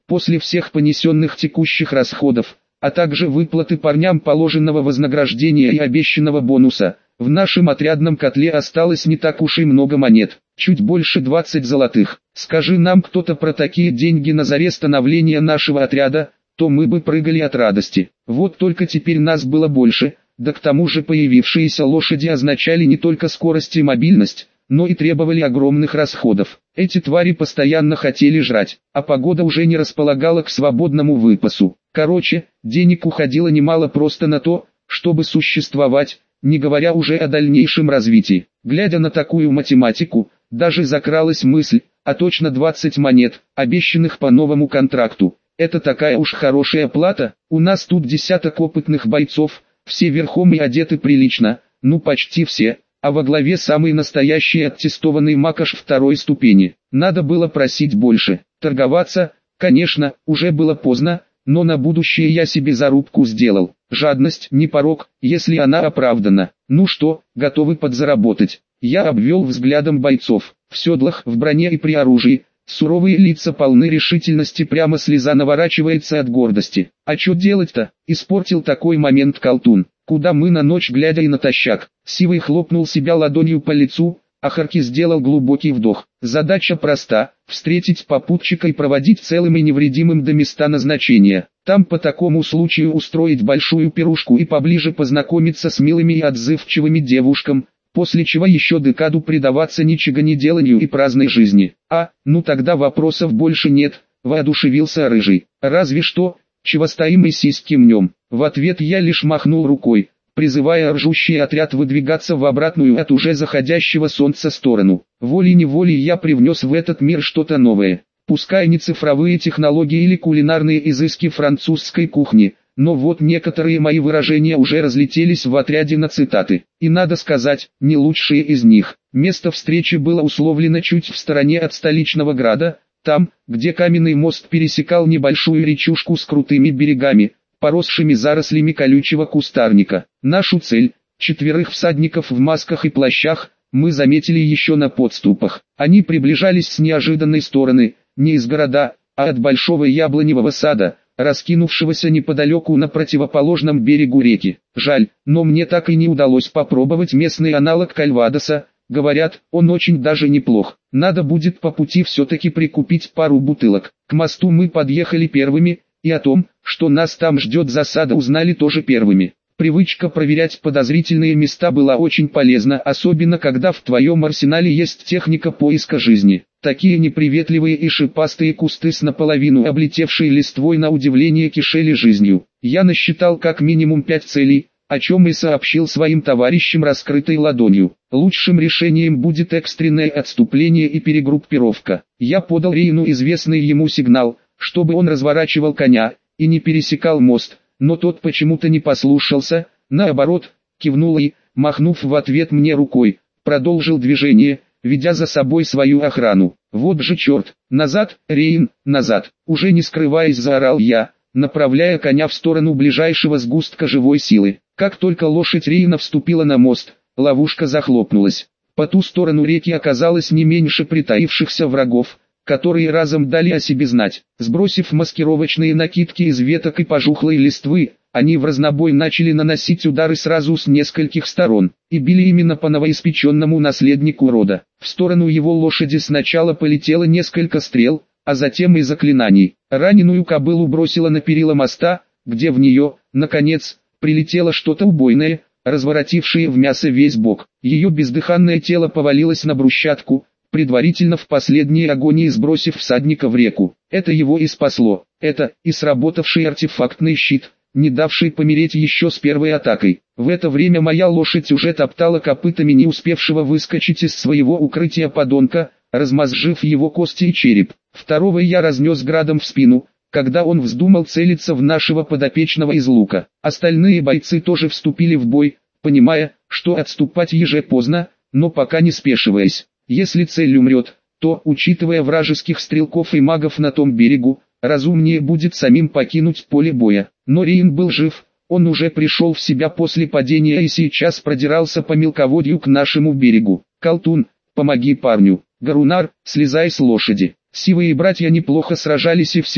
После всех понесенных текущих расходов, а также выплаты парням положенного вознаграждения и обещанного бонуса, в нашем отрядном котле осталось не так уж и много монет, чуть больше двадцати золотых. Скажи нам кто-то про такие деньги на заре становления нашего отряда, то мы бы прыгали от радости. Вот только теперь нас было больше, да к тому же появившиеся лошади означали не только скорость и мобильность, но и требовали огромных расходов. Эти твари постоянно хотели жрать, а погода уже не располагала к свободному выпасу. Короче, денег уходило немало просто на то, чтобы существовать, не говоря уже о дальнейшем развитии. Глядя на такую математику, даже закралась мысль, а точно двадцать монет, обещанных по новому контракту. Это такая уж хорошая плата, у нас тут десяток опытных бойцов, все верхом и одеты прилично, ну почти все. А во главе самый настоящий аттестованный макаш второй ступени. Надо было просить больше. Торговаться, конечно, уже было поздно, но на будущее я себе зарубку сделал. Жадность не порок, если она оправдана. Ну что, готовы подзаработать? Я обвел взглядом бойцов. В седлах, в броне и при оружии. Суровые лица полны решительности, прямо слеза наворачивается от гордости. А что делать-то? Испортил такой момент колтун. Куда мы на ночь глядя и натощак. Сивый хлопнул себя ладонью по лицу, а Харки сделал глубокий вдох. Задача проста – встретить попутчика и проводить целым и невредимым до места назначения. Там по такому случаю устроить большую пирушку и поближе познакомиться с милыми и отзывчивыми девушками, после чего еще декаду предаваться ничего не деланию и праздной жизни. А, ну тогда вопросов больше нет, воодушевился Рыжий. Разве что, чего стоим и сиськи мнем. В ответ я лишь махнул рукой, призывая ржущий отряд выдвигаться в обратную от уже заходящего солнца сторону. Волей-неволей я привнес в этот мир что-то новое. Пускай не цифровые технологии или кулинарные изыски французской кухни, но вот некоторые мои выражения уже разлетелись в отряде на цитаты. И надо сказать, не лучшие из них. Место встречи было условлено чуть в стороне от столичного града, там, где каменный мост пересекал небольшую речушку с крутыми берегами, поросшими зарослями колючего кустарника. Нашу цель, четверых всадников в масках и плащах, мы заметили еще на подступах. Они приближались с неожиданной стороны, не из города, а от большого яблоневого сада, раскинувшегося неподалеку на противоположном берегу реки. Жаль, но мне так и не удалось попробовать местный аналог кальвадоса. Говорят, он очень даже неплох. Надо будет по пути все-таки прикупить пару бутылок. К мосту мы подъехали первыми, и о том, что нас там ждет засада, узнали тоже первыми. Привычка проверять подозрительные места была очень полезна, особенно когда в твоем арсенале есть техника поиска жизни. Такие неприветливые и шипастые кусты с наполовину облетевшей листвой на удивление кишели жизнью. Я насчитал как минимум пять целей, о чем и сообщил своим товарищам раскрытой ладонью. Лучшим решением будет экстренное отступление и перегруппировка. Я подал Рейну известный ему сигнал, чтобы он разворачивал коня и не пересекал мост, но тот почему-то не послушался, наоборот, кивнул и, махнув в ответ мне рукой, продолжил движение, ведя за собой свою охрану. Вот же черт, назад, Рейн, назад, уже не скрываясь заорал я, направляя коня в сторону ближайшего сгустка живой силы. Как только лошадь Рейна вступила на мост, ловушка захлопнулась. По ту сторону реки оказалось не меньше притаившихся врагов, которые разом дали о себе знать. Сбросив маскировочные накидки из веток и пожухлой листвы, они в разнобой начали наносить удары сразу с нескольких сторон, и били именно по новоиспеченному наследнику рода. В сторону его лошади сначала полетело несколько стрел, а затем и заклинаний. Раненую кобылу бросило на перила моста, где в нее, наконец, прилетело что-то убойное, разворотившее в мясо весь бок. Ее бездыханное тело повалилось на брусчатку, предварительно в последней агонии сбросив всадника в реку. Это его и спасло. Это и сработавший артефактный щит, не давший помереть еще с первой атакой. В это время моя лошадь уже топтала копытами не успевшего выскочить из своего укрытия подонка, размозжив его кости и череп. Второго я разнес градом в спину, когда он вздумал целиться в нашего подопечного из лука. Остальные бойцы тоже вступили в бой, понимая, что отступать еже поздно, но пока не спешиваясь. Если цель умрет, то, учитывая вражеских стрелков и магов на том берегу, разумнее будет самим покинуть поле боя. Но Рейн был жив, он уже пришел в себя после падения и сейчас продирался по мелководью к нашему берегу. «Колтун, помоги парню!» «Гарунар, слезай с лошади!» Сивые братья неплохо сражались и в седле,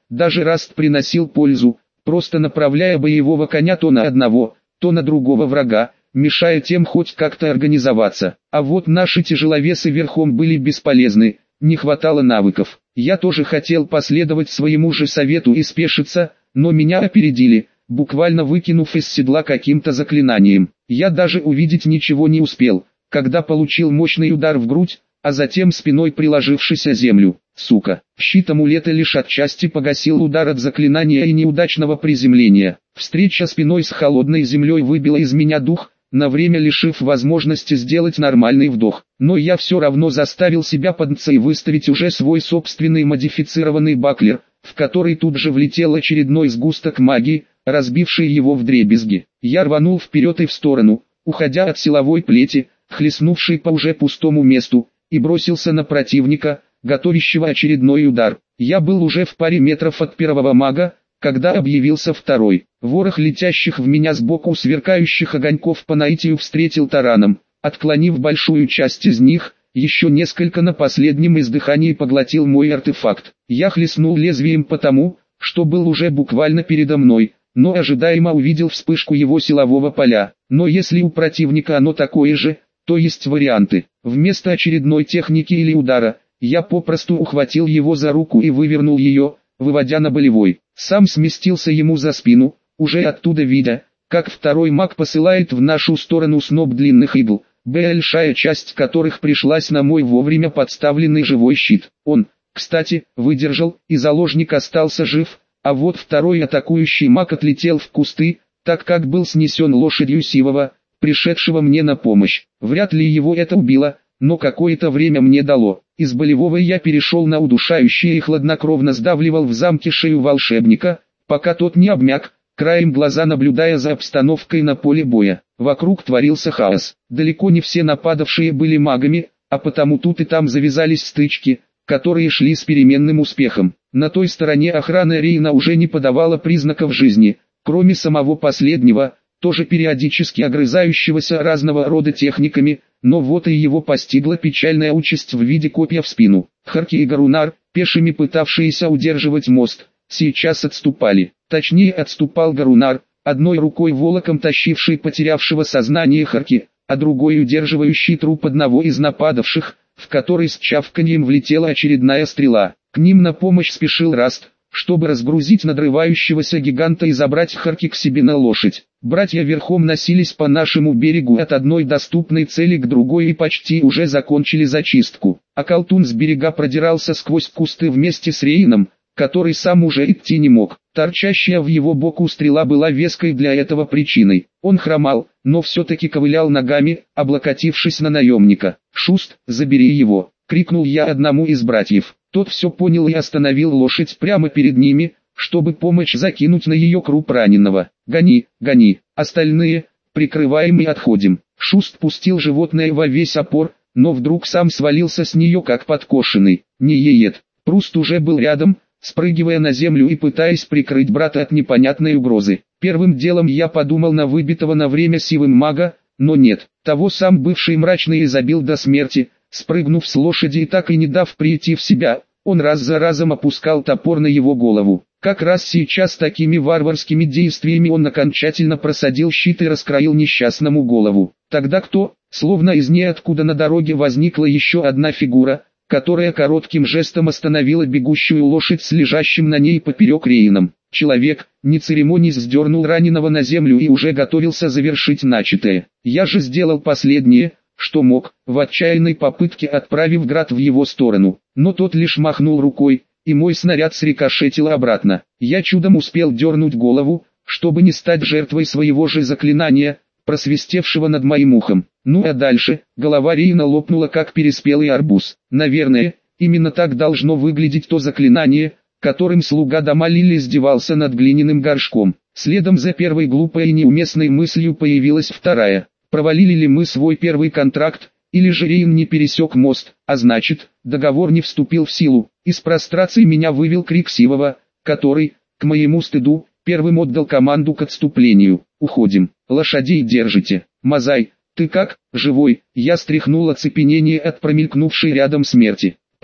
даже Раст приносил пользу, просто направляя боевого коня то на одного, то на другого врага, мешая тем хоть как-то организоваться. А вот наши тяжеловесы верхом были бесполезны, не хватало навыков. Я тоже хотел последовать своему же совету и спешиться, но меня опередили, буквально выкинув из седла каким-то заклинанием. Я даже увидеть ничего не успел, когда получил мощный удар в грудь, а затем спиной приложившись о землю. Сука. Щит амулета лишь отчасти погасил удар от заклинания и неудачного приземления. Встреча спиной с холодной землей выбила из меня дух, на время лишив возможности сделать нормальный вдох. Но я все равно заставил себя подняться и выставить уже свой собственный модифицированный баклер, в который тут же влетел очередной сгусток магии, разбивший его вдребезги. Я рванул вперед и в сторону, уходя от силовой плети, хлестнувшей по уже пустому месту, и бросился на противника, готовящего очередной удар. Я был уже в паре метров от первого мага, когда объявился второй. Ворох летящих в меня сбоку сверкающих огоньков по наитию встретил тараном, отклонив большую часть из них, еще несколько на последнем издыхании поглотил мой артефакт. Я хлестнул лезвием потому, что был уже буквально передо мной, но ожидаемо увидел вспышку его силового поля. Но если у противника оно такое же, то есть варианты. Вместо очередной техники или удара, я попросту ухватил его за руку и вывернул ее, выводя на болевой. Сам сместился ему за спину, уже оттуда видя, как второй маг посылает в нашу сторону сноп длинных игл, большая часть которых пришлась на мой вовремя подставленный живой щит. Он, кстати, выдержал, и заложник остался жив, а вот второй атакующий маг отлетел в кусты, так как был снесен лошадью Сивова, пришедшего мне на помощь. Вряд ли его это убило, но какое-то время мне дало. Из болевого я перешел на удушающее и хладнокровно сдавливал в замке шею волшебника, пока тот не обмяк, краем глаза наблюдая за обстановкой на поле боя. Вокруг творился хаос. Далеко не все нападавшие были магами, а потому тут и там завязались стычки, которые шли с переменным успехом. На той стороне охрана Рейна уже не подавала признаков жизни, кроме самого последнего, тоже периодически огрызающегося разного рода техниками, но вот и его постигла печальная участь в виде копья в спину. Харки и Гарунар, пешими пытавшиеся удерживать мост, сейчас отступали. Точнее отступал Гарунар, одной рукой волоком тащивший потерявшего сознание Харки, а другой удерживающий труп одного из нападавших, в который с чавканьем влетела очередная стрела. К ним на помощь спешил Раст, чтобы разгрузить надрывающегося гиганта и забрать Харки к себе на лошадь. Братья верхом носились по нашему берегу от одной доступной цели к другой и почти уже закончили зачистку. А Колтун с берега продирался сквозь кусты вместе с Рейном, который сам уже идти не мог. Торчащая в его боку стрела была веской для этого причиной. Он хромал, но все-таки ковылял ногами, облокотившись на наемника. «Шуст, забери его!» — крикнул я одному из братьев. Тот все понял и остановил лошадь прямо перед ними, чтобы помочь закинуть на ее круп раненого. «Гони, гони, остальные, прикрываем и отходим». Шуст пустил животное во весь опор, но вдруг сам свалился с нее как подкошенный. Не еет. Пруст уже был рядом, спрыгивая на землю и пытаясь прикрыть брата от непонятной угрозы. Первым делом я подумал на выбитого на время сивым мага, но нет, того сам бывший мрачный и забил до смерти, спрыгнув с лошади и так и не дав прийти в себя, он раз за разом опускал топор на его голову. Как раз сейчас такими варварскими действиями он окончательно просадил щит и раскроил несчастному голову. Тогда кто, словно из ниоткуда на дороге возникла еще одна фигура, которая коротким жестом остановила бегущую лошадь с лежащим на ней поперек Рейном. Человек, не церемонясь, сдернул раненого на землю и уже готовился завершить начатое. Я же сделал последнее, что мог, в отчаянной попытке отправив град в его сторону, но тот лишь махнул рукой, и мой снаряд срикошетил обратно. Я чудом успел дернуть голову, чтобы не стать жертвой своего же заклинания, просвистевшего над моим ухом. Ну а дальше, голова Рейна лопнула как переспелый арбуз. Наверное, именно так должно выглядеть то заклинание, которым слуга дома Лили издевался над глиняным горшком. Следом за первой глупой и неуместной мыслью появилась вторая. Провалили ли мы свой первый контракт, или же Рейн не пересек мост, а значит, договор не вступил в силу. Из прострации меня вывел крик Сивова, который, к моему стыду, первым отдал команду к отступлению. «Уходим, лошадей держите». «Мазай, ты как, живой?» Я стряхнул оцепенение от промелькнувшей рядом смерти.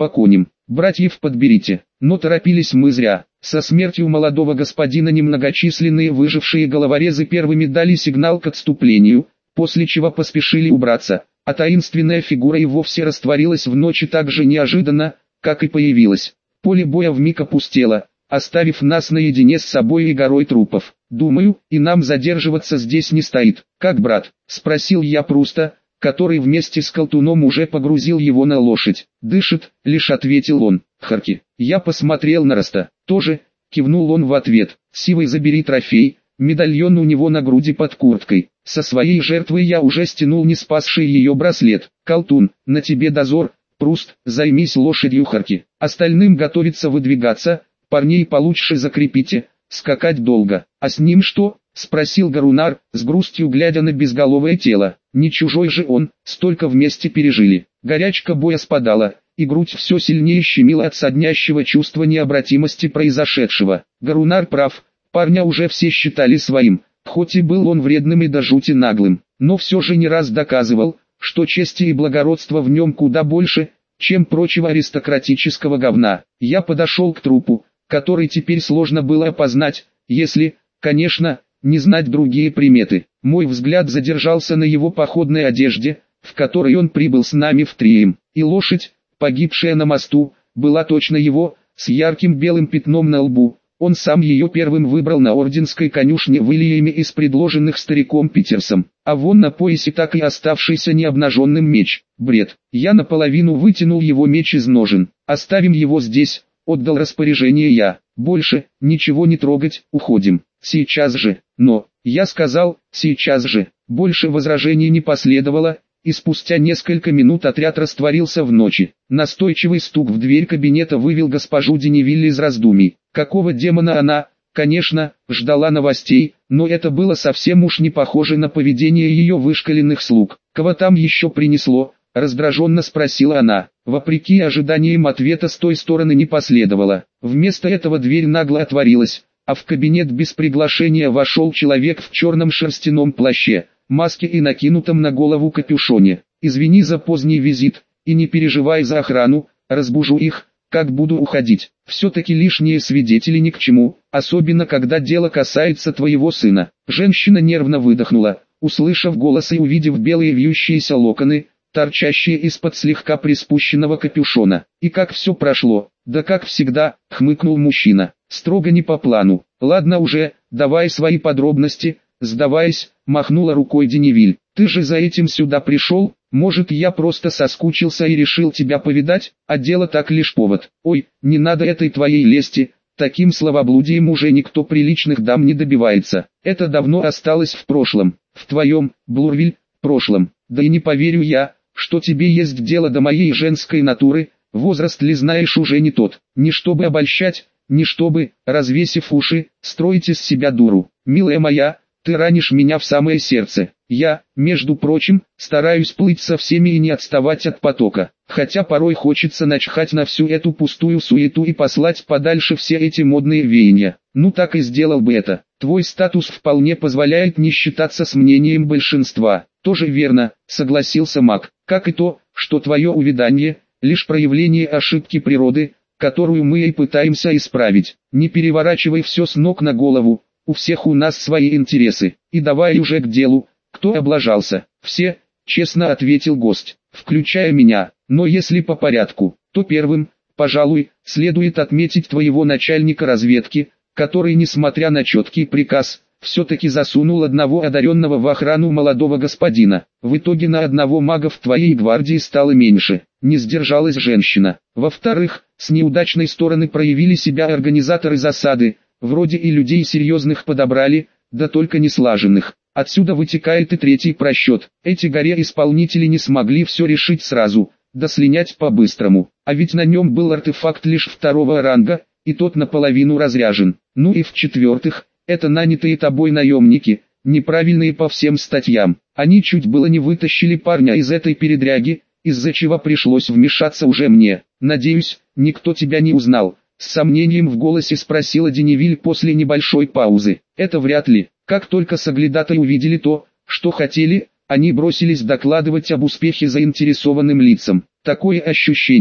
по коням. Братьев подберите. Но торопились мы зря. Со смертью молодого господина немногочисленные выжившие головорезы первыми дали сигнал к отступлению, после чего поспешили убраться, а таинственная фигура и вовсе растворилась в ночи так же неожиданно, как и появилась. Поле боя вмиг опустело, оставив нас наедине с собой и горой трупов. «Думаю, и нам задерживаться здесь не стоит. Как брат?» – спросил я Пруста, который вместе с колтуном уже погрузил его на лошадь. «Дышит», — лишь ответил он. «Харки». Я посмотрел на Раста. «Тоже», — кивнул он в ответ. «Сивый, забери трофей». Медальон у него на груди под курткой. Со своей жертвой я уже стянул не спасший ее браслет. «Колтун, на тебе дозор». «Пруст, займись лошадью Харки. Остальным готовиться выдвигаться. Парней получше закрепите. Скакать долго». «А с ним что?» — спросил Гарунар, с грустью глядя на безголовое тело. «Не чужой же он, столько вместе пережили». Горячка боя спадала, и грудь все сильнее щемила от соднящего чувства необратимости произошедшего. Гарунар прав, парня уже все считали своим, хоть и был он вредным и до жути наглым, но все же не раз доказывал, что чести и благородства в нем куда больше, чем прочего аристократического говна. Я подошел к трупу, который теперь сложно было опознать, если, конечно, не знать другие приметы. Мой взгляд задержался на его походной одежде, в которой он прибыл с нами в Трием, и лошадь, погибшая на мосту, была точно его, с ярким белым пятном на лбу. Он сам ее первым выбрал на орденской конюшне в Ильяме из предложенных стариком Питерсом, а вон на поясе так и оставшийся необнаженным меч. Бред. Я наполовину вытянул его меч из ножен. «Оставим его здесь», — отдал распоряжение я. «Больше ничего не трогать, уходим. Сейчас же». Но, я сказал, сейчас же. Больше возражений не последовало, и спустя несколько минут отряд растворился в ночи. Настойчивый стук в дверь кабинета вывел госпожу Деневиль из раздумий. Какого демона она, конечно, ждала новостей, но это было совсем уж не похоже на поведение ее вышкаленных слуг. «Кого там еще принесло?» — раздраженно спросила она. Вопреки ожиданиям ответа с той стороны не последовало. Вместо этого дверь нагло отворилась, а в кабинет без приглашения вошел человек в черном шерстяном плаще, маске и накинутом на голову капюшоне. «Извини за поздний визит, и не переживай за охрану, разбужу их, как буду уходить. Все-таки лишние свидетели ни к чему, особенно когда дело касается твоего сына». Женщина нервно выдохнула, услышав голос и увидев белые вьющиеся локоны, торчащие из-под слегка приспущенного капюшона. «И как все прошло?» «Да как всегда», — хмыкнул мужчина, — «строго не по плану». «Ладно уже, давай свои подробности», — сдаваясь, махнула рукой Деневиль. «Ты же за этим сюда пришел? Может, я просто соскучился и решил тебя повидать, а дело так лишь повод. Ой, не надо этой твоей лести, таким словоблудием уже никто приличных дам не добивается. Это давно осталось в прошлом, в твоем, Блурвиль, прошлом. Да и не поверю я, что тебе есть дело до моей женской натуры, возраст ли знаешь уже не тот, не чтобы обольщать, не чтобы, развесив уши, строить из себя дуру. Милая моя, ты ранишь меня в самое сердце. Я, между прочим, стараюсь плыть со всеми и не отставать от потока, хотя порой хочется начхать на всю эту пустую суету и послать подальше все эти модные веяния. Ну так и сделал бы это. Твой статус вполне позволяет не считаться с мнением большинства». «Тоже верно», — согласился маг, — «как и то, что твое увядание — лишь проявление ошибки природы, которую мы и пытаемся исправить. Не переворачивай все с ног на голову, у всех у нас свои интересы, и давай уже к делу». «Кто облажался?» «Все», — честно ответил гость, включая меня, но если по порядку, то первым, пожалуй, следует отметить твоего начальника разведки, который, несмотря на четкий приказ, все-таки засунул одного одаренного в охрану молодого господина. В итоге на одного мага в твоей гвардии стало меньше, не сдержалась женщина. Во-вторых, с неудачной стороны проявили себя организаторы засады, вроде и людей серьезных подобрали, да только не слаженных. Отсюда вытекает и третий просчет. Эти горе-исполнители не смогли все решить сразу, да слинять по-быстрому. А ведь на нем был артефакт лишь второго ранга, и тот наполовину разряжен. Ну и в-четвертых, это нанятые тобой наемники, неправильные по всем статьям. Они чуть было не вытащили парня из этой передряги, из-за чего пришлось вмешаться уже мне. «Надеюсь, никто тебя не узнал?» С сомнением в голосе спросила Деневиль после небольшой паузы. «Это вряд ли. Как только соглядатые увидели то, что хотели, они бросились докладывать об успехе заинтересованным лицам. Такое ощущение,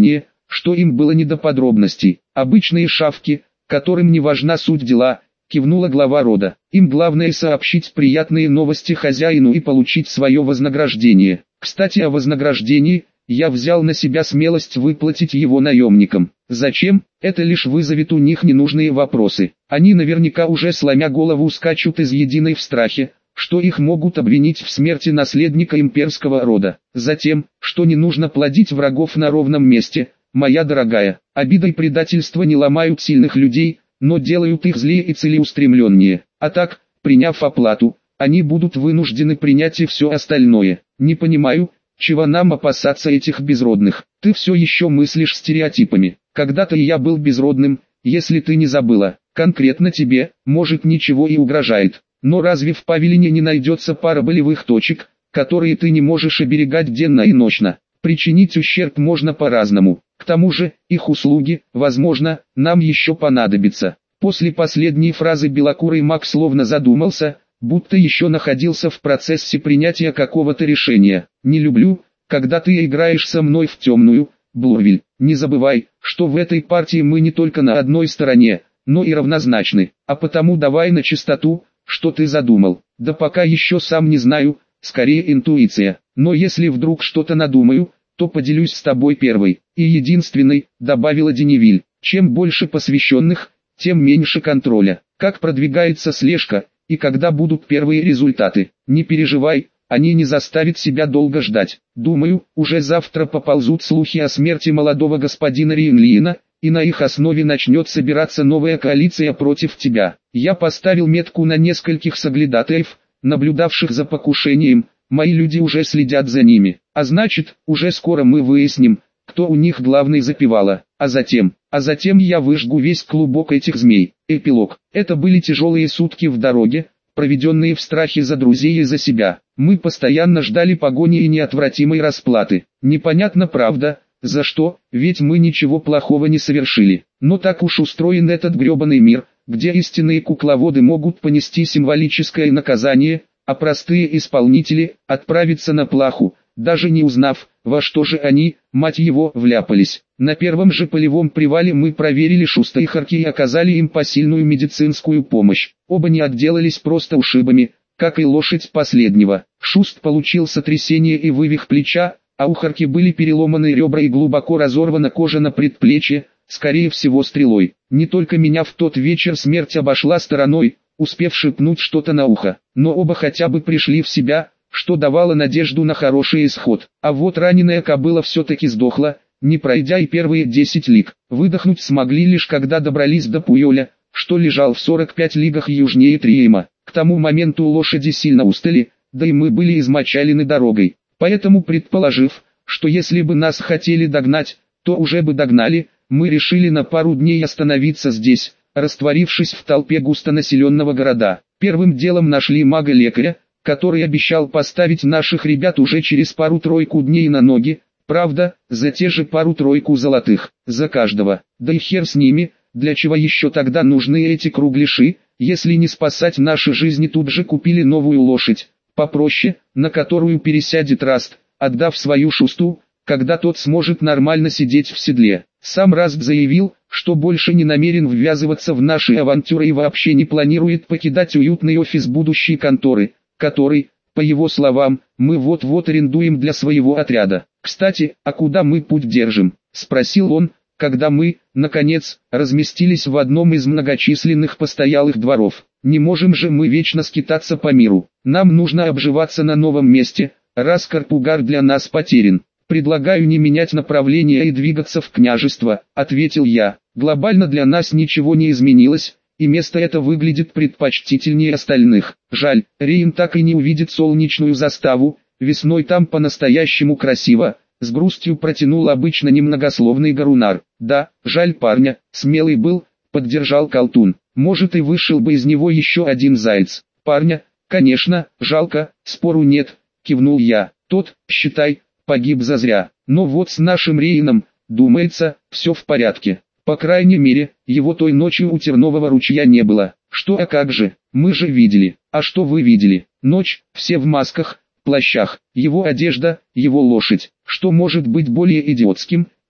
что им было не до подробностей. Обычные шавки, которым не важна суть дела, кивнула глава рода. Им главное сообщить приятные новости хозяину и получить свое вознаграждение. Кстати, о вознаграждении, я взял на себя смелость выплатить его наемникам. Зачем? Это лишь вызовет у них ненужные вопросы. Они наверняка уже сломя голову скачут из единой в страхе, что их могут обвинить в смерти наследника имперского рода. Затем, что не нужно плодить врагов на ровном месте, моя дорогая. Обида и предательство не ломают сильных людей, но делают их злее и целеустремленнее. А так, приняв оплату, они будут вынуждены принять и все остальное. Не понимаю, чего нам опасаться этих безродных. Ты все еще мыслишь стереотипами. Когда-то и я был безродным, если ты не забыла. Конкретно тебе, может, ничего и угрожает. Но разве в Павелине не найдется пара болевых точек, которые ты не можешь оберегать денно и ночно? Причинить ущерб можно по-разному. К тому же, их услуги, возможно, нам еще понадобятся. После последней фразы белокурый маг словно задумался, будто еще находился в процессе принятия какого-то решения. «Не люблю, когда ты играешь со мной в темную, Блурвиль. Не забывай, что в этой партии мы не только на одной стороне, но и равнозначны. А потому давай на чистоту, что ты задумал. Да пока еще сам не знаю, скорее интуиция. Но если вдруг что-то надумаю, то поделюсь с тобой первой и единственной», добавила Деневиль. «Чем больше посвященных, тем меньше контроля. Как продвигается слежка, и когда будут первые результаты? Не переживай, они не заставят себя долго ждать. Думаю, уже завтра поползут слухи о смерти молодого господина Риенлиена, и на их основе начнет собираться новая коалиция против тебя. Я поставил метку на нескольких соглядатаев, наблюдавших за покушением, мои люди уже следят за ними. А значит, уже скоро мы выясним, кто у них главный запевала. А затем, а затем я выжгу весь клубок этих змей». Эпилог. Это были тяжелые сутки в дороге, проведенные в страхе за друзей и за себя. Мы постоянно ждали погони и неотвратимой расплаты. Непонятно, правда, за что, ведь мы ничего плохого не совершили. Но так уж устроен этот гребаный мир, где истинные кукловоды могут понести символическое наказание, а простые исполнители отправиться на плаху, даже не узнав, во что же они, мать его, вляпались. На первом же полевом привале мы проверили Шуста и Харки и оказали им посильную медицинскую помощь. Оба не отделались просто ушибами, как и лошадь последнего. Шуст получил сотрясение и вывих плеча, а у Харки были переломаны ребра и глубоко разорвана кожа на предплечье, скорее всего стрелой. Не только меня в тот вечер смерть обошла стороной, успев шепнуть что-то на ухо, но оба хотя бы пришли в себя, что давало надежду на хороший исход. А вот раненая кобыла все-таки сдохла, не пройдя и первые десять лиг. Выдохнуть смогли лишь когда добрались до Пуйоля, что лежал в сорок пяти лигах южнее Триема. К тому моменту лошади сильно устали, да и мы были измочалены дорогой. Поэтому, предположив, что если бы нас хотели догнать, то уже бы догнали, мы решили на пару дней остановиться здесь, растворившись в толпе густонаселенного города. Первым делом нашли мага-лекаря, который обещал поставить наших ребят уже через пару-тройку дней на ноги, правда, за те же пару-тройку золотых, за каждого. Да и хер с ними, для чего еще тогда нужны эти кругляши, если не спасать наши жизни. Тут же купили новую лошадь, попроще, на которую пересядет Раст, отдав свою Шусту, когда тот сможет нормально сидеть в седле. Сам Раст заявил, что больше не намерен ввязываться в наши авантюры и вообще не планирует покидать уютный офис будущей конторы, который, по его словам, мы вот-вот арендуем для своего отряда. «Кстати, а куда мы путь держим?» – спросил он, когда мы, наконец, разместились в одном из многочисленных постоялых дворов. «Не можем же мы вечно скитаться по миру. Нам нужно обживаться на новом месте, раз Карпугар для нас потерян. Предлагаю не менять направление и двигаться в княжество», – ответил я. «Глобально для нас ничего не изменилось, и место это выглядит предпочтительнее остальных. Жаль, Риен так и не увидит солнечную заставу, весной там по-настоящему красиво», — с грустью протянул обычно немногословный Гарунар. «Да, жаль парня, смелый был», — поддержал Колтун. «Может и вышел бы из него еще один заяц. Парня, конечно, жалко, спору нет», — кивнул я. «Тот, считай, погиб зазря. Но вот с нашим Риеном, думается, все в порядке. По крайней мере, его той ночью у Тернового ручья не было». «Что, а как же, мы же видели». «А что вы видели?» «Ночь, все в масках, плащах, его одежда, его лошадь. Что может быть более идиотским,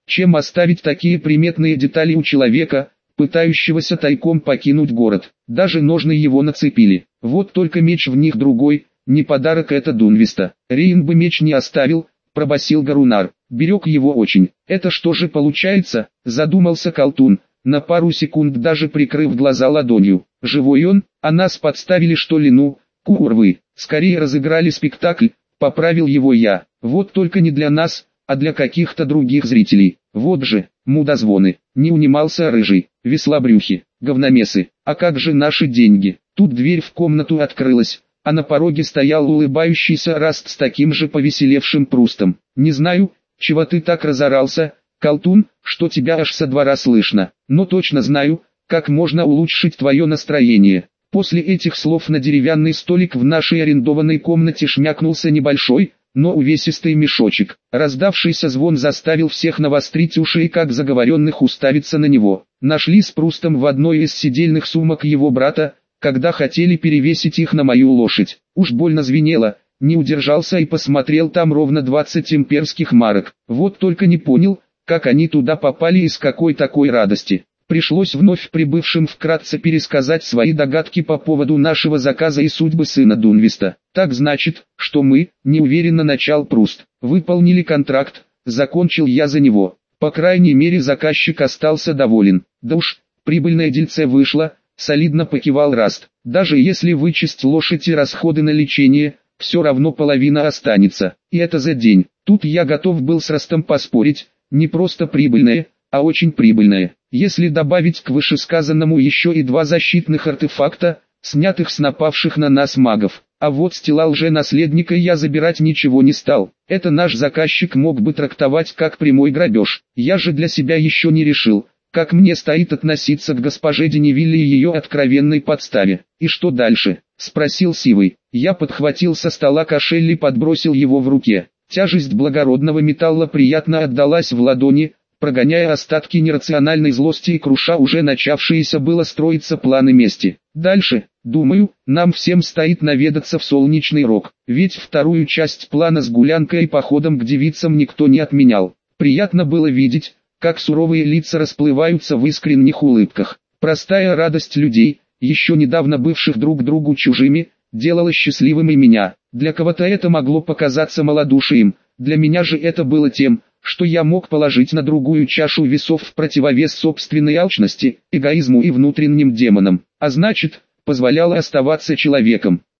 чем оставить такие приметные детали у человека, пытающегося тайком покинуть город. Даже ножны его нацепили. Вот только меч в них другой, не подарок это Дунвиста. Рейн бы меч не оставил, пробасил Гарунар. Берег его очень. Это что же получается, задумался колдун, на пару секунд даже прикрыв глаза ладонью. Живой он, а нас подставили что ли? Ну, курвы, скорее разыграли спектакль, поправил его я. Вот только не для нас, а для каких-то других зрителей. Вот же, мудозвоны, не унимался рыжий, веслобрюхи, говномесы, а как же наши деньги? Тут дверь в комнату открылась, а на пороге стоял улыбающийся Раст с таким же повеселевшим Прустом. Не знаю, чего ты так разорался, колдун, что тебя аж со двора слышно, но точно знаю, как можно улучшить твое настроение. После этих слов на деревянный столик в нашей арендованной комнате шмякнулся небольшой, но увесистый мешочек. Раздавшийся звон заставил всех навострить уши и как заговоренных уставиться на него. Нашли с Прустом в одной из сидельных сумок его брата, когда хотели перевесить их на мою лошадь. Уж больно звенело, не удержался и посмотрел, там ровно двадцать имперских марок. Вот только не понял, как они туда попали и с какой такой радости. Пришлось вновь прибывшим вкратце пересказать свои догадки по поводу нашего заказа и судьбы сына Дунвиста. Так значит, что мы, неуверенно начал Пруст, выполнили контракт, закончил я за него. По крайней мере заказчик остался доволен. Да уж, прибыльное дельце вышло, солидно покивал Раст. Даже если вычесть лошадь и расходы на лечение, все равно половина останется. И это за день. Тут я готов был с Растом поспорить, не просто прибыльное, а очень прибыльное. Если добавить к вышесказанному еще и два защитных артефакта, снятых с напавших на нас магов. А вот с тела лже-наследника я забирать ничего не стал. Это наш заказчик мог бы трактовать как прямой грабеж. Я же для себя еще не решил, как мне стоит относиться к госпоже Деневилле и ее откровенной подставе. И что дальше? Спросил Сивый. Я подхватил со стола кошель и подбросил его в руке. Тяжесть благородного металла приятно отдалась в ладони, прогоняя остатки нерациональной злости и круша уже начавшиеся было строиться планы мести. Дальше, думаю, нам всем стоит наведаться в Солнечный Рог, ведь вторую часть плана с гулянкой и походом к девицам никто не отменял. Приятно было видеть, как суровые лица расплываются в искренних улыбках. Простая радость людей, еще недавно бывших друг другу чужими, делала счастливым и меня. Для кого-то это могло показаться малодушием, для меня же это было тем, что я мог положить на другую чашу весов в противовес собственной алчности, эгоизму и внутренним демонам, а значит, позволяло оставаться человеком.